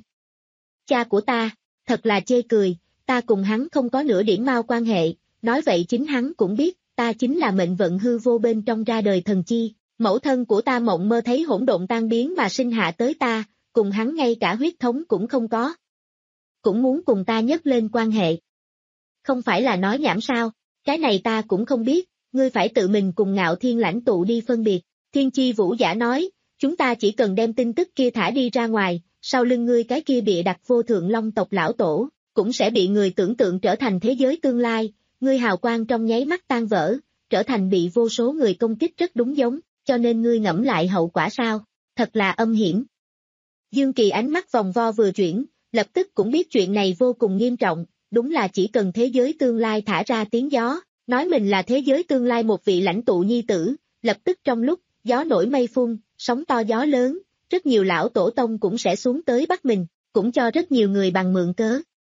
Cha của ta, thật là chê cười, ta cùng hắn không có nửa điểm mau quan hệ, nói vậy chính hắn cũng biết, ta chính là mệnh vận hư vô bên trong ra đời thần chi, mẫu thân của ta mộng mơ thấy hỗn độn tan biến mà sinh hạ tới ta, cùng hắn ngay cả huyết thống cũng không có. Cũng muốn cùng ta nhấc lên quan hệ. Không phải là nói nhảm sao, cái này ta cũng không biết, ngươi phải tự mình cùng Ngạo Thiên lãnh tụ đi phân biệt. Thiên Chi Vũ Giả nói, chúng ta chỉ cần đem tin tức kia thả đi ra ngoài, sau lưng ngươi cái kia bịa đặt vô thượng long tộc lão tổ, cũng sẽ bị người tưởng tượng trở thành thế giới tương lai, ngươi hào quang trong nháy mắt tan vỡ, trở thành bị vô số người công kích rất đúng giống, cho nên ngươi ngẫm lại hậu quả sao, thật là âm hiểm. Dương Kỳ ánh mắt vòng vo vừa chuyển, lập tức cũng biết chuyện này vô cùng nghiêm trọng, đúng là chỉ cần thế giới tương lai thả ra tiếng gió, nói mình là thế giới tương lai một vị lãnh tụ nhi tử, lập tức trong lúc gió nổi mây phun, sóng to gió lớn, rất nhiều lão tổ tông cũng sẽ xuống tới bắt mình, cũng cho rất nhiều người bằng mượn cớ.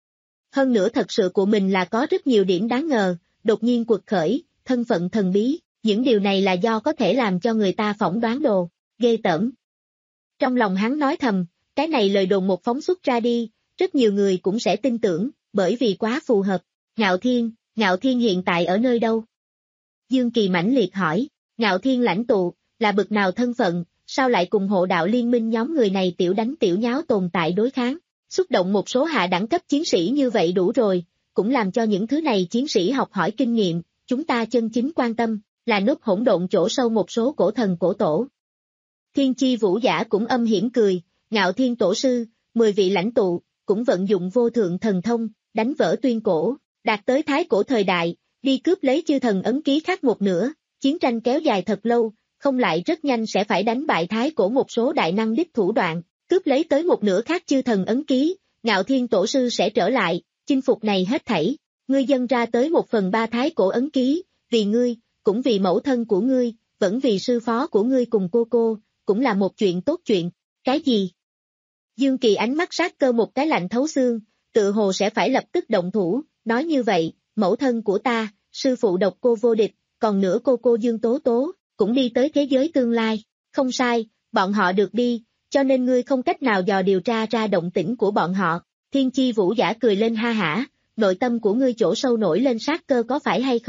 Hơn nữa thật sự của mình là có rất nhiều điểm đáng ngờ, đột nhiên quật khởi, thân phận thần bí, những điều này là do có thể làm cho người ta phỏng đoán đồ, ghê tởm. Trong lòng hắn nói thầm, cái này lời đồn một phóng xuất ra đi, rất nhiều người cũng sẽ tin tưởng, bởi vì quá phù hợp. Ngạo Thiên, Ngạo Thiên hiện tại ở nơi đâu? Dương Kỳ mãnh liệt hỏi, Ngạo Thiên lãnh tụ, là bực nào thân phận, sao lại cùng hộ đạo liên minh nhóm người này tiểu đánh tiểu nháo tồn tại đối kháng, xúc động một số hạ đẳng cấp chiến sĩ như vậy đủ rồi, cũng làm cho những thứ này chiến sĩ học hỏi kinh nghiệm, chúng ta chân chính quan tâm, là núp hỗn độn chỗ sâu một số cổ thần cổ tổ. Thiên Chi Vũ Giả cũng âm hiểm cười, Ngạo Thiên tổ sư, mười vị lãnh tụ, cũng vận dụng vô thượng thần thông, đánh vỡ tuyên cổ, đạt tới thái cổ thời đại, đi cướp lấy chư thần ấn ký khác một nửa, chiến tranh kéo dài thật lâu, không lại rất nhanh sẽ phải đánh bại thái cổ một số đại năng đích thủ đoạn, cướp lấy tới một nửa khác chư thần ấn ký, Ngạo Thiên tổ sư sẽ trở lại, chinh phục này hết thảy, ngươi dâng ra tới một phần ba thái cổ ấn ký, vì ngươi, cũng vì mẫu thân của ngươi, vẫn vì sư phó của ngươi cùng cô cô, cũng là một chuyện tốt chuyện, cái gì? Dương Kỳ ánh mắt sát cơ một cái lạnh thấu xương, tự hồ sẽ phải lập tức động thủ, nói như vậy, mẫu thân của ta, sư phụ độc cô vô địch, còn nữa cô cô Dương Tố Tố, cũng đi tới thế giới tương lai, không sai, bọn họ được đi, cho nên ngươi không cách nào dò điều tra ra động tĩnh của bọn họ. Thiên Chi Vũ Giả cười lên ha hả, nội tâm của ngươi chỗ sâu nổi lên sát cơ có phải hay không?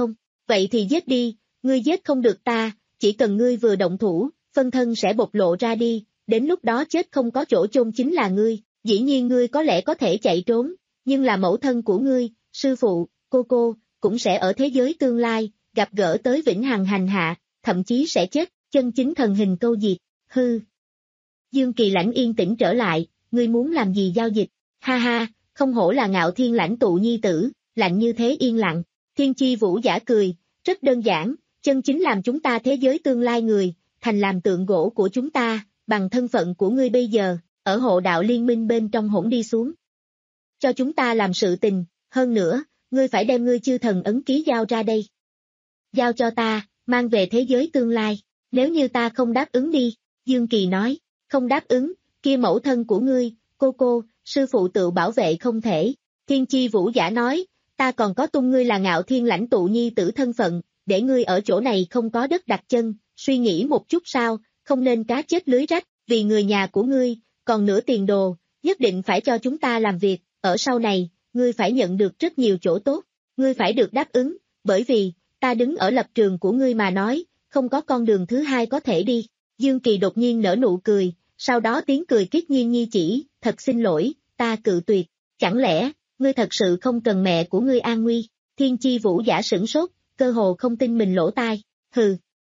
Vậy thì giết đi, ngươi giết không được ta, chỉ cần ngươi vừa động thủ, phân thân sẽ bộc lộ ra đi, đến lúc đó chết không có chỗ chôn chính là ngươi, dĩ nhiên ngươi có lẽ có thể chạy trốn, nhưng là mẫu thân của ngươi, sư phụ, cô cô, cũng sẽ ở thế giới tương lai, gặp gỡ tới vĩnh hằng hành hạ, thậm chí sẽ chết, chân chính thần hình câu diệt, hư. Dương Kỳ Lãnh yên tĩnh trở lại, ngươi muốn làm gì giao dịch, ha ha, không hổ là Ngạo Thiên lãnh tụ nhi tử, lạnh như thế yên lặng, Thiên Chi Vũ giả cười, rất đơn giản, chân chính làm chúng ta thế giới tương lai người, thành làm tượng gỗ của chúng ta, bằng thân phận của ngươi bây giờ, ở hộ đạo liên minh bên trong hỗn đi xuống. Cho chúng ta làm sự tình, hơn nữa, ngươi phải đem ngươi chư thần ấn ký giao ra đây. Giao cho ta, mang về thế giới tương lai, nếu như ta không đáp ứng đi, Dương Kỳ nói, không đáp ứng, kia mẫu thân của ngươi, cô cô, sư phụ tự bảo vệ không thể. Thiên Chi Vũ giả nói, ta còn có tung ngươi là Ngạo Thiên lãnh tụ nhi tử thân phận, để ngươi ở chỗ này không có đất đặt chân, suy nghĩ một chút sao, không nên cá chết lưới rách, vì người nhà của ngươi, còn nửa tiền đồ, nhất định phải cho chúng ta làm việc, ở sau này, ngươi phải nhận được rất nhiều chỗ tốt, ngươi phải được đáp ứng, bởi vì, ta đứng ở lập trường của ngươi mà nói, không có con đường thứ hai có thể đi. Dương Kỳ đột nhiên nở nụ cười, sau đó tiếng cười kiết nhiên nhi chỉ, thật xin lỗi, ta cự tuyệt, chẳng lẽ, ngươi thật sự không cần mẹ của ngươi an nguy, Thiên Chi Vũ giả sửng sốt, cơ hồ không tin mình lỗ tai, hừ.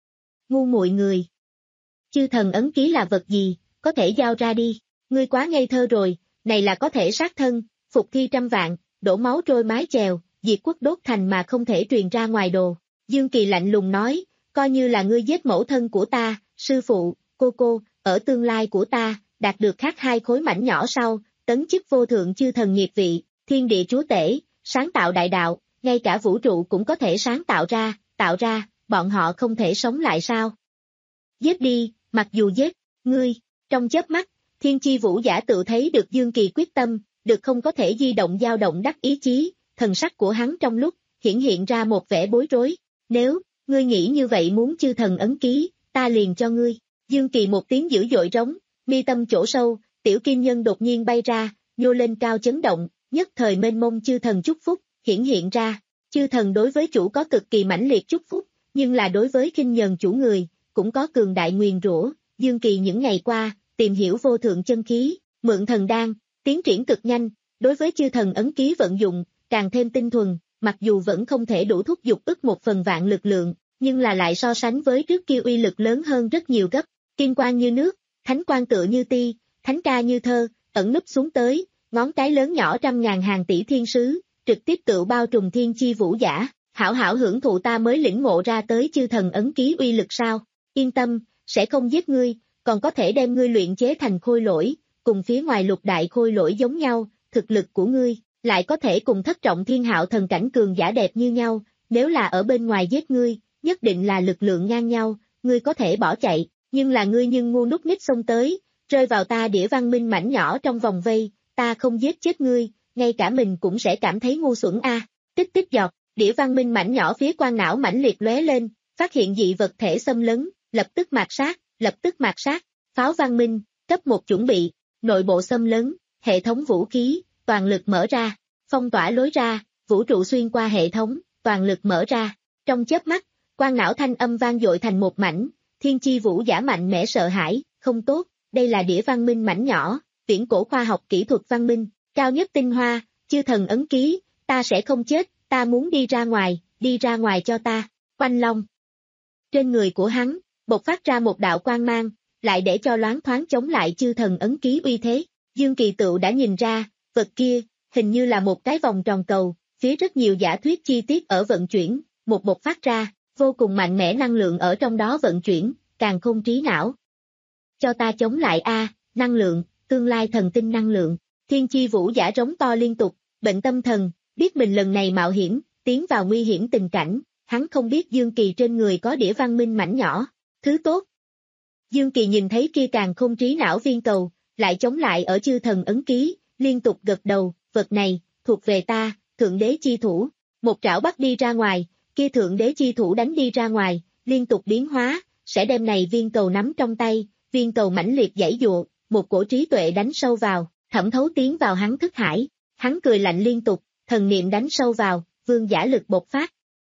Ngu muội người. Chư thần ấn ký là vật gì, có thể giao ra đi, ngươi quá ngây thơ rồi, này là có thể sát thân, phục thi trăm vạn, đổ máu trôi mái chèo, diệt quốc đốt thành mà không thể truyền ra ngoài đồ. Dương Kỳ lạnh lùng nói, coi như là ngươi giết mẫu thân của ta, sư phụ, cô cô, ở tương lai của ta, đạt được khác hai khối mảnh nhỏ sau, tấn chức vô thượng chư thần nghiệp vị, thiên địa chúa tể, sáng tạo đại đạo, ngay cả vũ trụ cũng có thể sáng tạo ra, tạo ra, bọn họ không thể sống lại sao? Giết đi, mặc dù giết, ngươi, trong chớp mắt, Thiên Chi Vũ giả tự thấy được Dương Kỳ quyết tâm, được không có thể di động dao động đắc ý chí, thần sắc của hắn trong lúc, hiển hiện ra một vẻ bối rối, nếu, ngươi nghĩ như vậy muốn chư thần ấn ký, ta liền cho ngươi, Dương Kỳ một tiếng dữ dội rống, mi tâm chỗ sâu, tiểu kim nhân đột nhiên bay ra, nhô lên cao chấn động, nhất thời mênh mông chư thần chúc phúc, hiển hiện ra, chư thần đối với chủ có cực kỳ mãnh liệt chúc phúc, nhưng là đối với khinh nhờn chủ người, cũng có cường đại nguyền rủa. Dương Kỳ những ngày qua, tìm hiểu vô thượng chân khí, mượn thần đan, tiến triển cực nhanh, đối với chư thần ấn ký vận dụng, càng thêm tinh thuần, mặc dù vẫn không thể đủ thúc giục ức một phần vạn lực lượng, nhưng là lại so sánh với trước kia uy lực lớn hơn rất nhiều gấp, kim quang như nước, thánh quang tựa như ti, thánh ca như thơ, ẩn núp xuống tới, ngón cái lớn nhỏ trăm ngàn hàng tỷ thiên sứ, trực tiếp tự bao trùm Thiên Chi Vũ giả, hảo hảo hưởng thụ ta mới lĩnh ngộ ra tới chư thần ấn ký uy lực sao, yên tâm, sẽ không giết ngươi, còn có thể đem ngươi luyện chế thành khôi lỗi, cùng phía ngoài lục đại khôi lỗi giống nhau, thực lực của ngươi, lại có thể cùng thất trọng thiên hạo thần cảnh cường giả đẹp như nhau, nếu là ở bên ngoài giết ngươi, nhất định là lực lượng ngang nhau, ngươi có thể bỏ chạy, nhưng là ngươi nhưng ngu nút nít xông tới, rơi vào ta đĩa văn minh mảnh nhỏ trong vòng vây, ta không giết chết ngươi, ngay cả mình cũng sẽ cảm thấy ngu xuẩn a. Tích tích giọt, đĩa văn minh mảnh nhỏ phía quan não mãnh liệt lóe lên, phát hiện dị vật thể xâm lấn, lập tức mạt sát, lập tức mạt sát, pháo văn minh, cấp một chuẩn bị, nội bộ xâm lấn, hệ thống vũ khí, toàn lực mở ra, phong tỏa lối ra, vũ trụ xuyên qua hệ thống, toàn lực mở ra, trong chớp mắt, quan não thanh âm vang dội thành một mảnh, Thiên Chi Vũ giả mạnh mẽ sợ hãi, không tốt, đây là đĩa văn minh mảnh nhỏ, viễn cổ khoa học kỹ thuật văn minh, cao nhất tinh hoa, chư thần ấn ký, ta sẽ không chết, ta muốn đi ra ngoài, đi ra ngoài cho ta, Oanh Long. Trên người của hắn, bộc phát ra một đạo quang mang, lại để cho loáng thoáng chống lại chư thần ấn ký uy thế, Dương Kỳ Tựu đã nhìn ra, vật kia, hình như là một cái vòng tròn cầu, phía rất nhiều giả thuyết chi tiết ở vận chuyển, một bộc phát ra, vô cùng mạnh mẽ năng lượng ở trong đó vận chuyển, càng không trí não. Cho ta chống lại a, năng lượng, tương lai thần tinh năng lượng, Thiên Chi Vũ giả rống to liên tục, bệnh tâm thần, biết mình lần này mạo hiểm, tiến vào nguy hiểm tình cảnh, hắn không biết Dương Kỳ trên người có đĩa văn minh mảnh nhỏ, thứ tốt. Dương Kỳ nhìn thấy kia càng không trí não viên cầu, lại chống lại ở chư thần ấn ký, liên tục gật đầu, vật này, thuộc về ta, thượng đế chi thủ, một trảo bắt đi ra ngoài, kia thượng đế chi thủ đánh đi ra ngoài, liên tục biến hóa, sẽ đem này viên cầu nắm trong tay, viên cầu mãnh liệt giãy giụa, một cổ trí tuệ đánh sâu vào, thẩm thấu tiến vào hắn thức hải, hắn cười lạnh liên tục, thần niệm đánh sâu vào, vương giả lực bộc phát.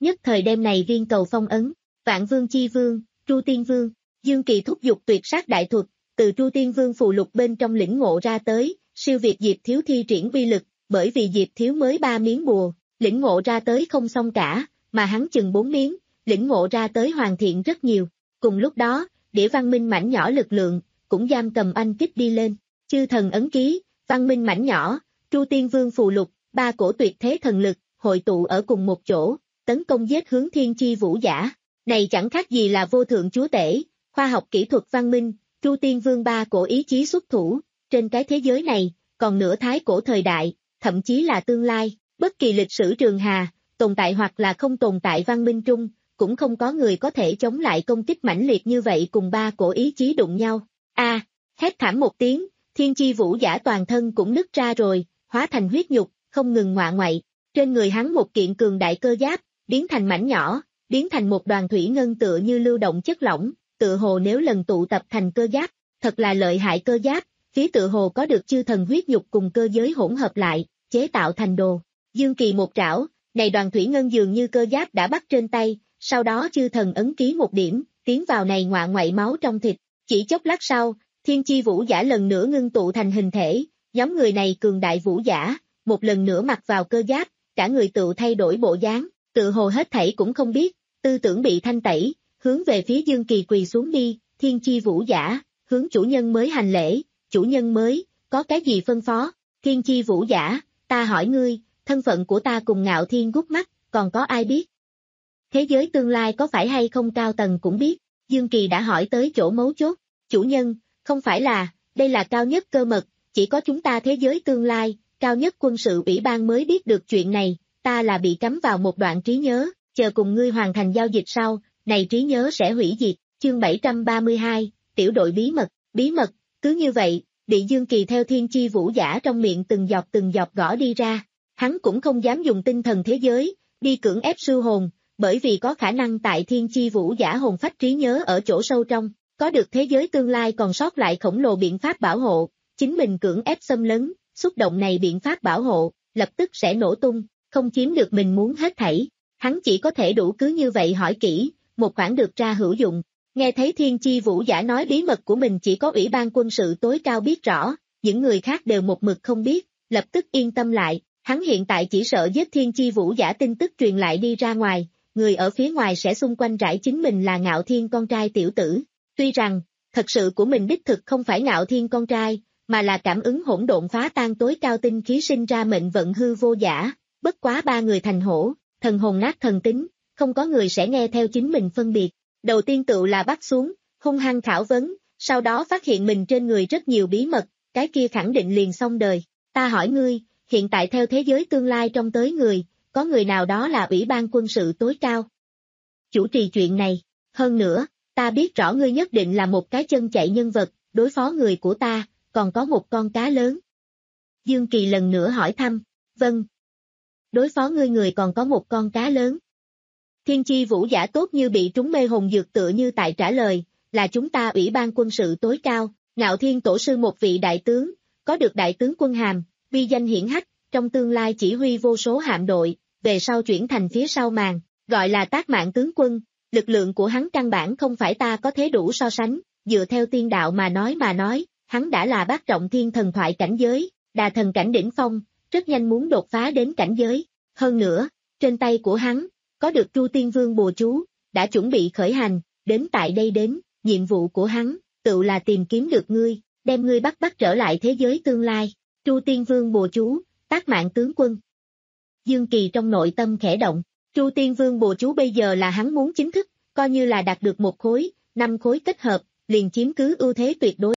nhất thời đêm này viên cầu phong ấn, Vạn Vương Chi Vương, Tru Tiên Vương, Dương Kỳ thúc giục tuyệt sát đại thuật, từ Tru Tiên Vương phù lục bên trong lĩnh ngộ ra tới, siêu việt Diệp Thiếu thi triển uy lực, bởi vì Diệp Thiếu mới ba miếng bùa, lĩnh ngộ ra tới không xong cả, mà hắn chừng bốn miếng, lĩnh ngộ ra tới hoàn thiện rất nhiều. Cùng lúc đó, đĩa văn minh mảnh nhỏ lực lượng, cũng giam cầm anh kích đi lên, chư thần ấn ký, văn minh mảnh nhỏ, Tru Tiên Vương phù lục, ba cổ tuyệt thế thần lực, hội tụ ở cùng một chỗ, tấn công giết hướng thiên chi vũ giả. Này chẳng khác gì là vô thượng chúa tể, khoa học kỹ thuật văn minh, Tru Tiên Vương ba cổ ý chí xuất thủ, trên cái thế giới này, còn nửa thái cổ thời đại, thậm chí là tương lai, bất kỳ lịch sử trường hà, tồn tại hoặc là không tồn tại văn minh trung, cũng không có người có thể chống lại công kích mãnh liệt như vậy cùng ba cổ ý chí đụng nhau. A, hét thảm một tiếng, thiên chi vũ giả toàn thân cũng nứt ra rồi, hóa thành huyết nhục, không ngừng ngoạ ngoại. Trên người hắn một kiện cường đại cơ giáp, biến thành mảnh nhỏ, biến thành một đoàn thủy ngân tựa như lưu động chất lỏng, tựa hồ nếu lần tụ tập thành cơ giáp, thật là lợi hại cơ giáp, phía tựa hồ có được chư thần huyết nhục cùng cơ giới hỗn hợp lại, chế tạo thành đồ. Dương Kỳ một trảo, này đoàn thủy ngân dường như cơ giáp đã bắt trên tay, sau đó chư thần ấn ký một điểm, tiến vào này ngoạ ngoại máu trong thịt. Chỉ chốc lát sau, thiên chi vũ giả lần nữa ngưng tụ thành hình thể, giống người này cường đại vũ giả, một lần nữa mặc vào cơ giáp, cả người tự thay đổi bộ dáng, tự hồ hết thảy cũng không biết, tư tưởng bị thanh tẩy, hướng về phía Dương Kỳ quỳ xuống đi, thiên chi vũ giả, hướng chủ nhân mới hành lễ, chủ nhân mới, có cái gì phân phó, thiên chi vũ giả, ta hỏi ngươi, thân phận của ta cùng Ngạo Thiên gút mắt, còn có ai biết? Thế giới tương lai có phải hay không cao tầng cũng biết, Dương Kỳ đã hỏi tới chỗ mấu chốt, chủ nhân, không phải là, đây là cao nhất cơ mật, chỉ có chúng ta thế giới tương lai, cao nhất quân sự ủy ban mới biết được chuyện này, ta là bị cắm vào một đoạn trí nhớ, chờ cùng ngươi hoàn thành giao dịch sau, này trí nhớ sẽ hủy diệt, chương bảy trăm ba mươi hai, tiểu đội bí mật, bí mật, cứ như vậy, bị Dương Kỳ theo thiên chi vũ giả trong miệng từng giọt từng giọt gõ đi ra, hắn cũng không dám dùng tinh thần thế giới, đi cưỡng ép sư hồn, bởi vì có khả năng tại thiên chi vũ giả hồn phách trí nhớ ở chỗ sâu trong, có được thế giới tương lai còn sót lại khổng lồ biện pháp bảo hộ, chính mình cưỡng ép xâm lấn, xúc động này biện pháp bảo hộ, lập tức sẽ nổ tung, không chiếm được mình muốn hết thảy, hắn chỉ có thể đủ cứ như vậy hỏi kỹ, một khoản được ra hữu dụng, nghe thấy thiên chi vũ giả nói bí mật của mình chỉ có ủy ban quân sự tối cao biết rõ, những người khác đều một mực không biết, lập tức yên tâm lại, hắn hiện tại chỉ sợ giết thiên chi vũ giả tin tức truyền lại đi ra ngoài, người ở phía ngoài sẽ xung quanh rải chính mình là Ngạo Thiên con trai tiểu tử, tuy rằng, thật sự của mình đích thực không phải Ngạo Thiên con trai, mà là cảm ứng hỗn độn phá tan tối cao tinh khí sinh ra mệnh vận hư vô giả, bất quá ba người thành hổ, thần hồn nát thần tính, không có người sẽ nghe theo chính mình phân biệt, đầu tiên tự là bắt xuống, hung hăng khảo vấn, sau đó phát hiện mình trên người rất nhiều bí mật, cái kia khẳng định liền xong đời, ta hỏi ngươi, hiện tại theo thế giới tương lai trong tới người, có người nào đó là ủy ban quân sự tối cao chủ trì chuyện này, hơn nữa, ta biết rõ ngươi nhất định là một cái chân chạy nhân vật, đối phó người của ta, còn có một con cá lớn. Dương Kỳ lần nữa hỏi thăm, vâng. Đối phó ngươi người còn có một con cá lớn. Thiên chi vũ giả tốt như bị trúng mê hồn dược tựa như tại trả lời, là chúng ta ủy ban quân sự tối cao, Ngạo Thiên tổ sư một vị đại tướng, có được đại tướng quân hàm, uy danh hiển hách, trong tương lai chỉ huy vô số hạm đội, về sau chuyển thành phía sau màn, gọi là Tác Mạng tướng quân, lực lượng của hắn căn bản không phải ta có thể đủ so sánh, dựa theo tiên đạo mà nói mà nói, hắn đã là bát trọng thiên thần thoại cảnh giới, đà thần cảnh đỉnh phong, rất nhanh muốn đột phá đến cảnh giới, hơn nữa, trên tay của hắn, có được Tru Tiên Vương bùa chú, đã chuẩn bị khởi hành, đến tại đây đến, nhiệm vụ của hắn, tự là tìm kiếm được ngươi, đem ngươi bắt bắt trở lại thế giới tương lai, Tru Tiên Vương bùa chú, Tác Mạng tướng quân. Dương Kỳ trong nội tâm khẽ động, Tru Tiên Vương bùa chú bây giờ là hắn muốn chính thức, coi như là đạt được một khối, năm khối kết hợp, liền chiếm cứ ưu thế tuyệt đối.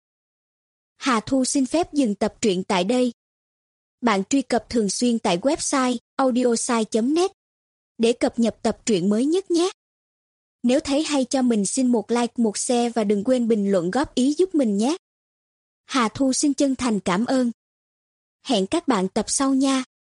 Hà Thu xin phép dừng tập truyện tại đây. Bạn truy cập thường xuyên tại website audiosai chấm net để cập nhật tập truyện mới nhất nhé. Nếu thấy hay cho mình xin một like, một share và đừng quên bình luận góp ý giúp mình nhé. Hà Thu xin chân thành cảm ơn. Hẹn các bạn tập sau nha.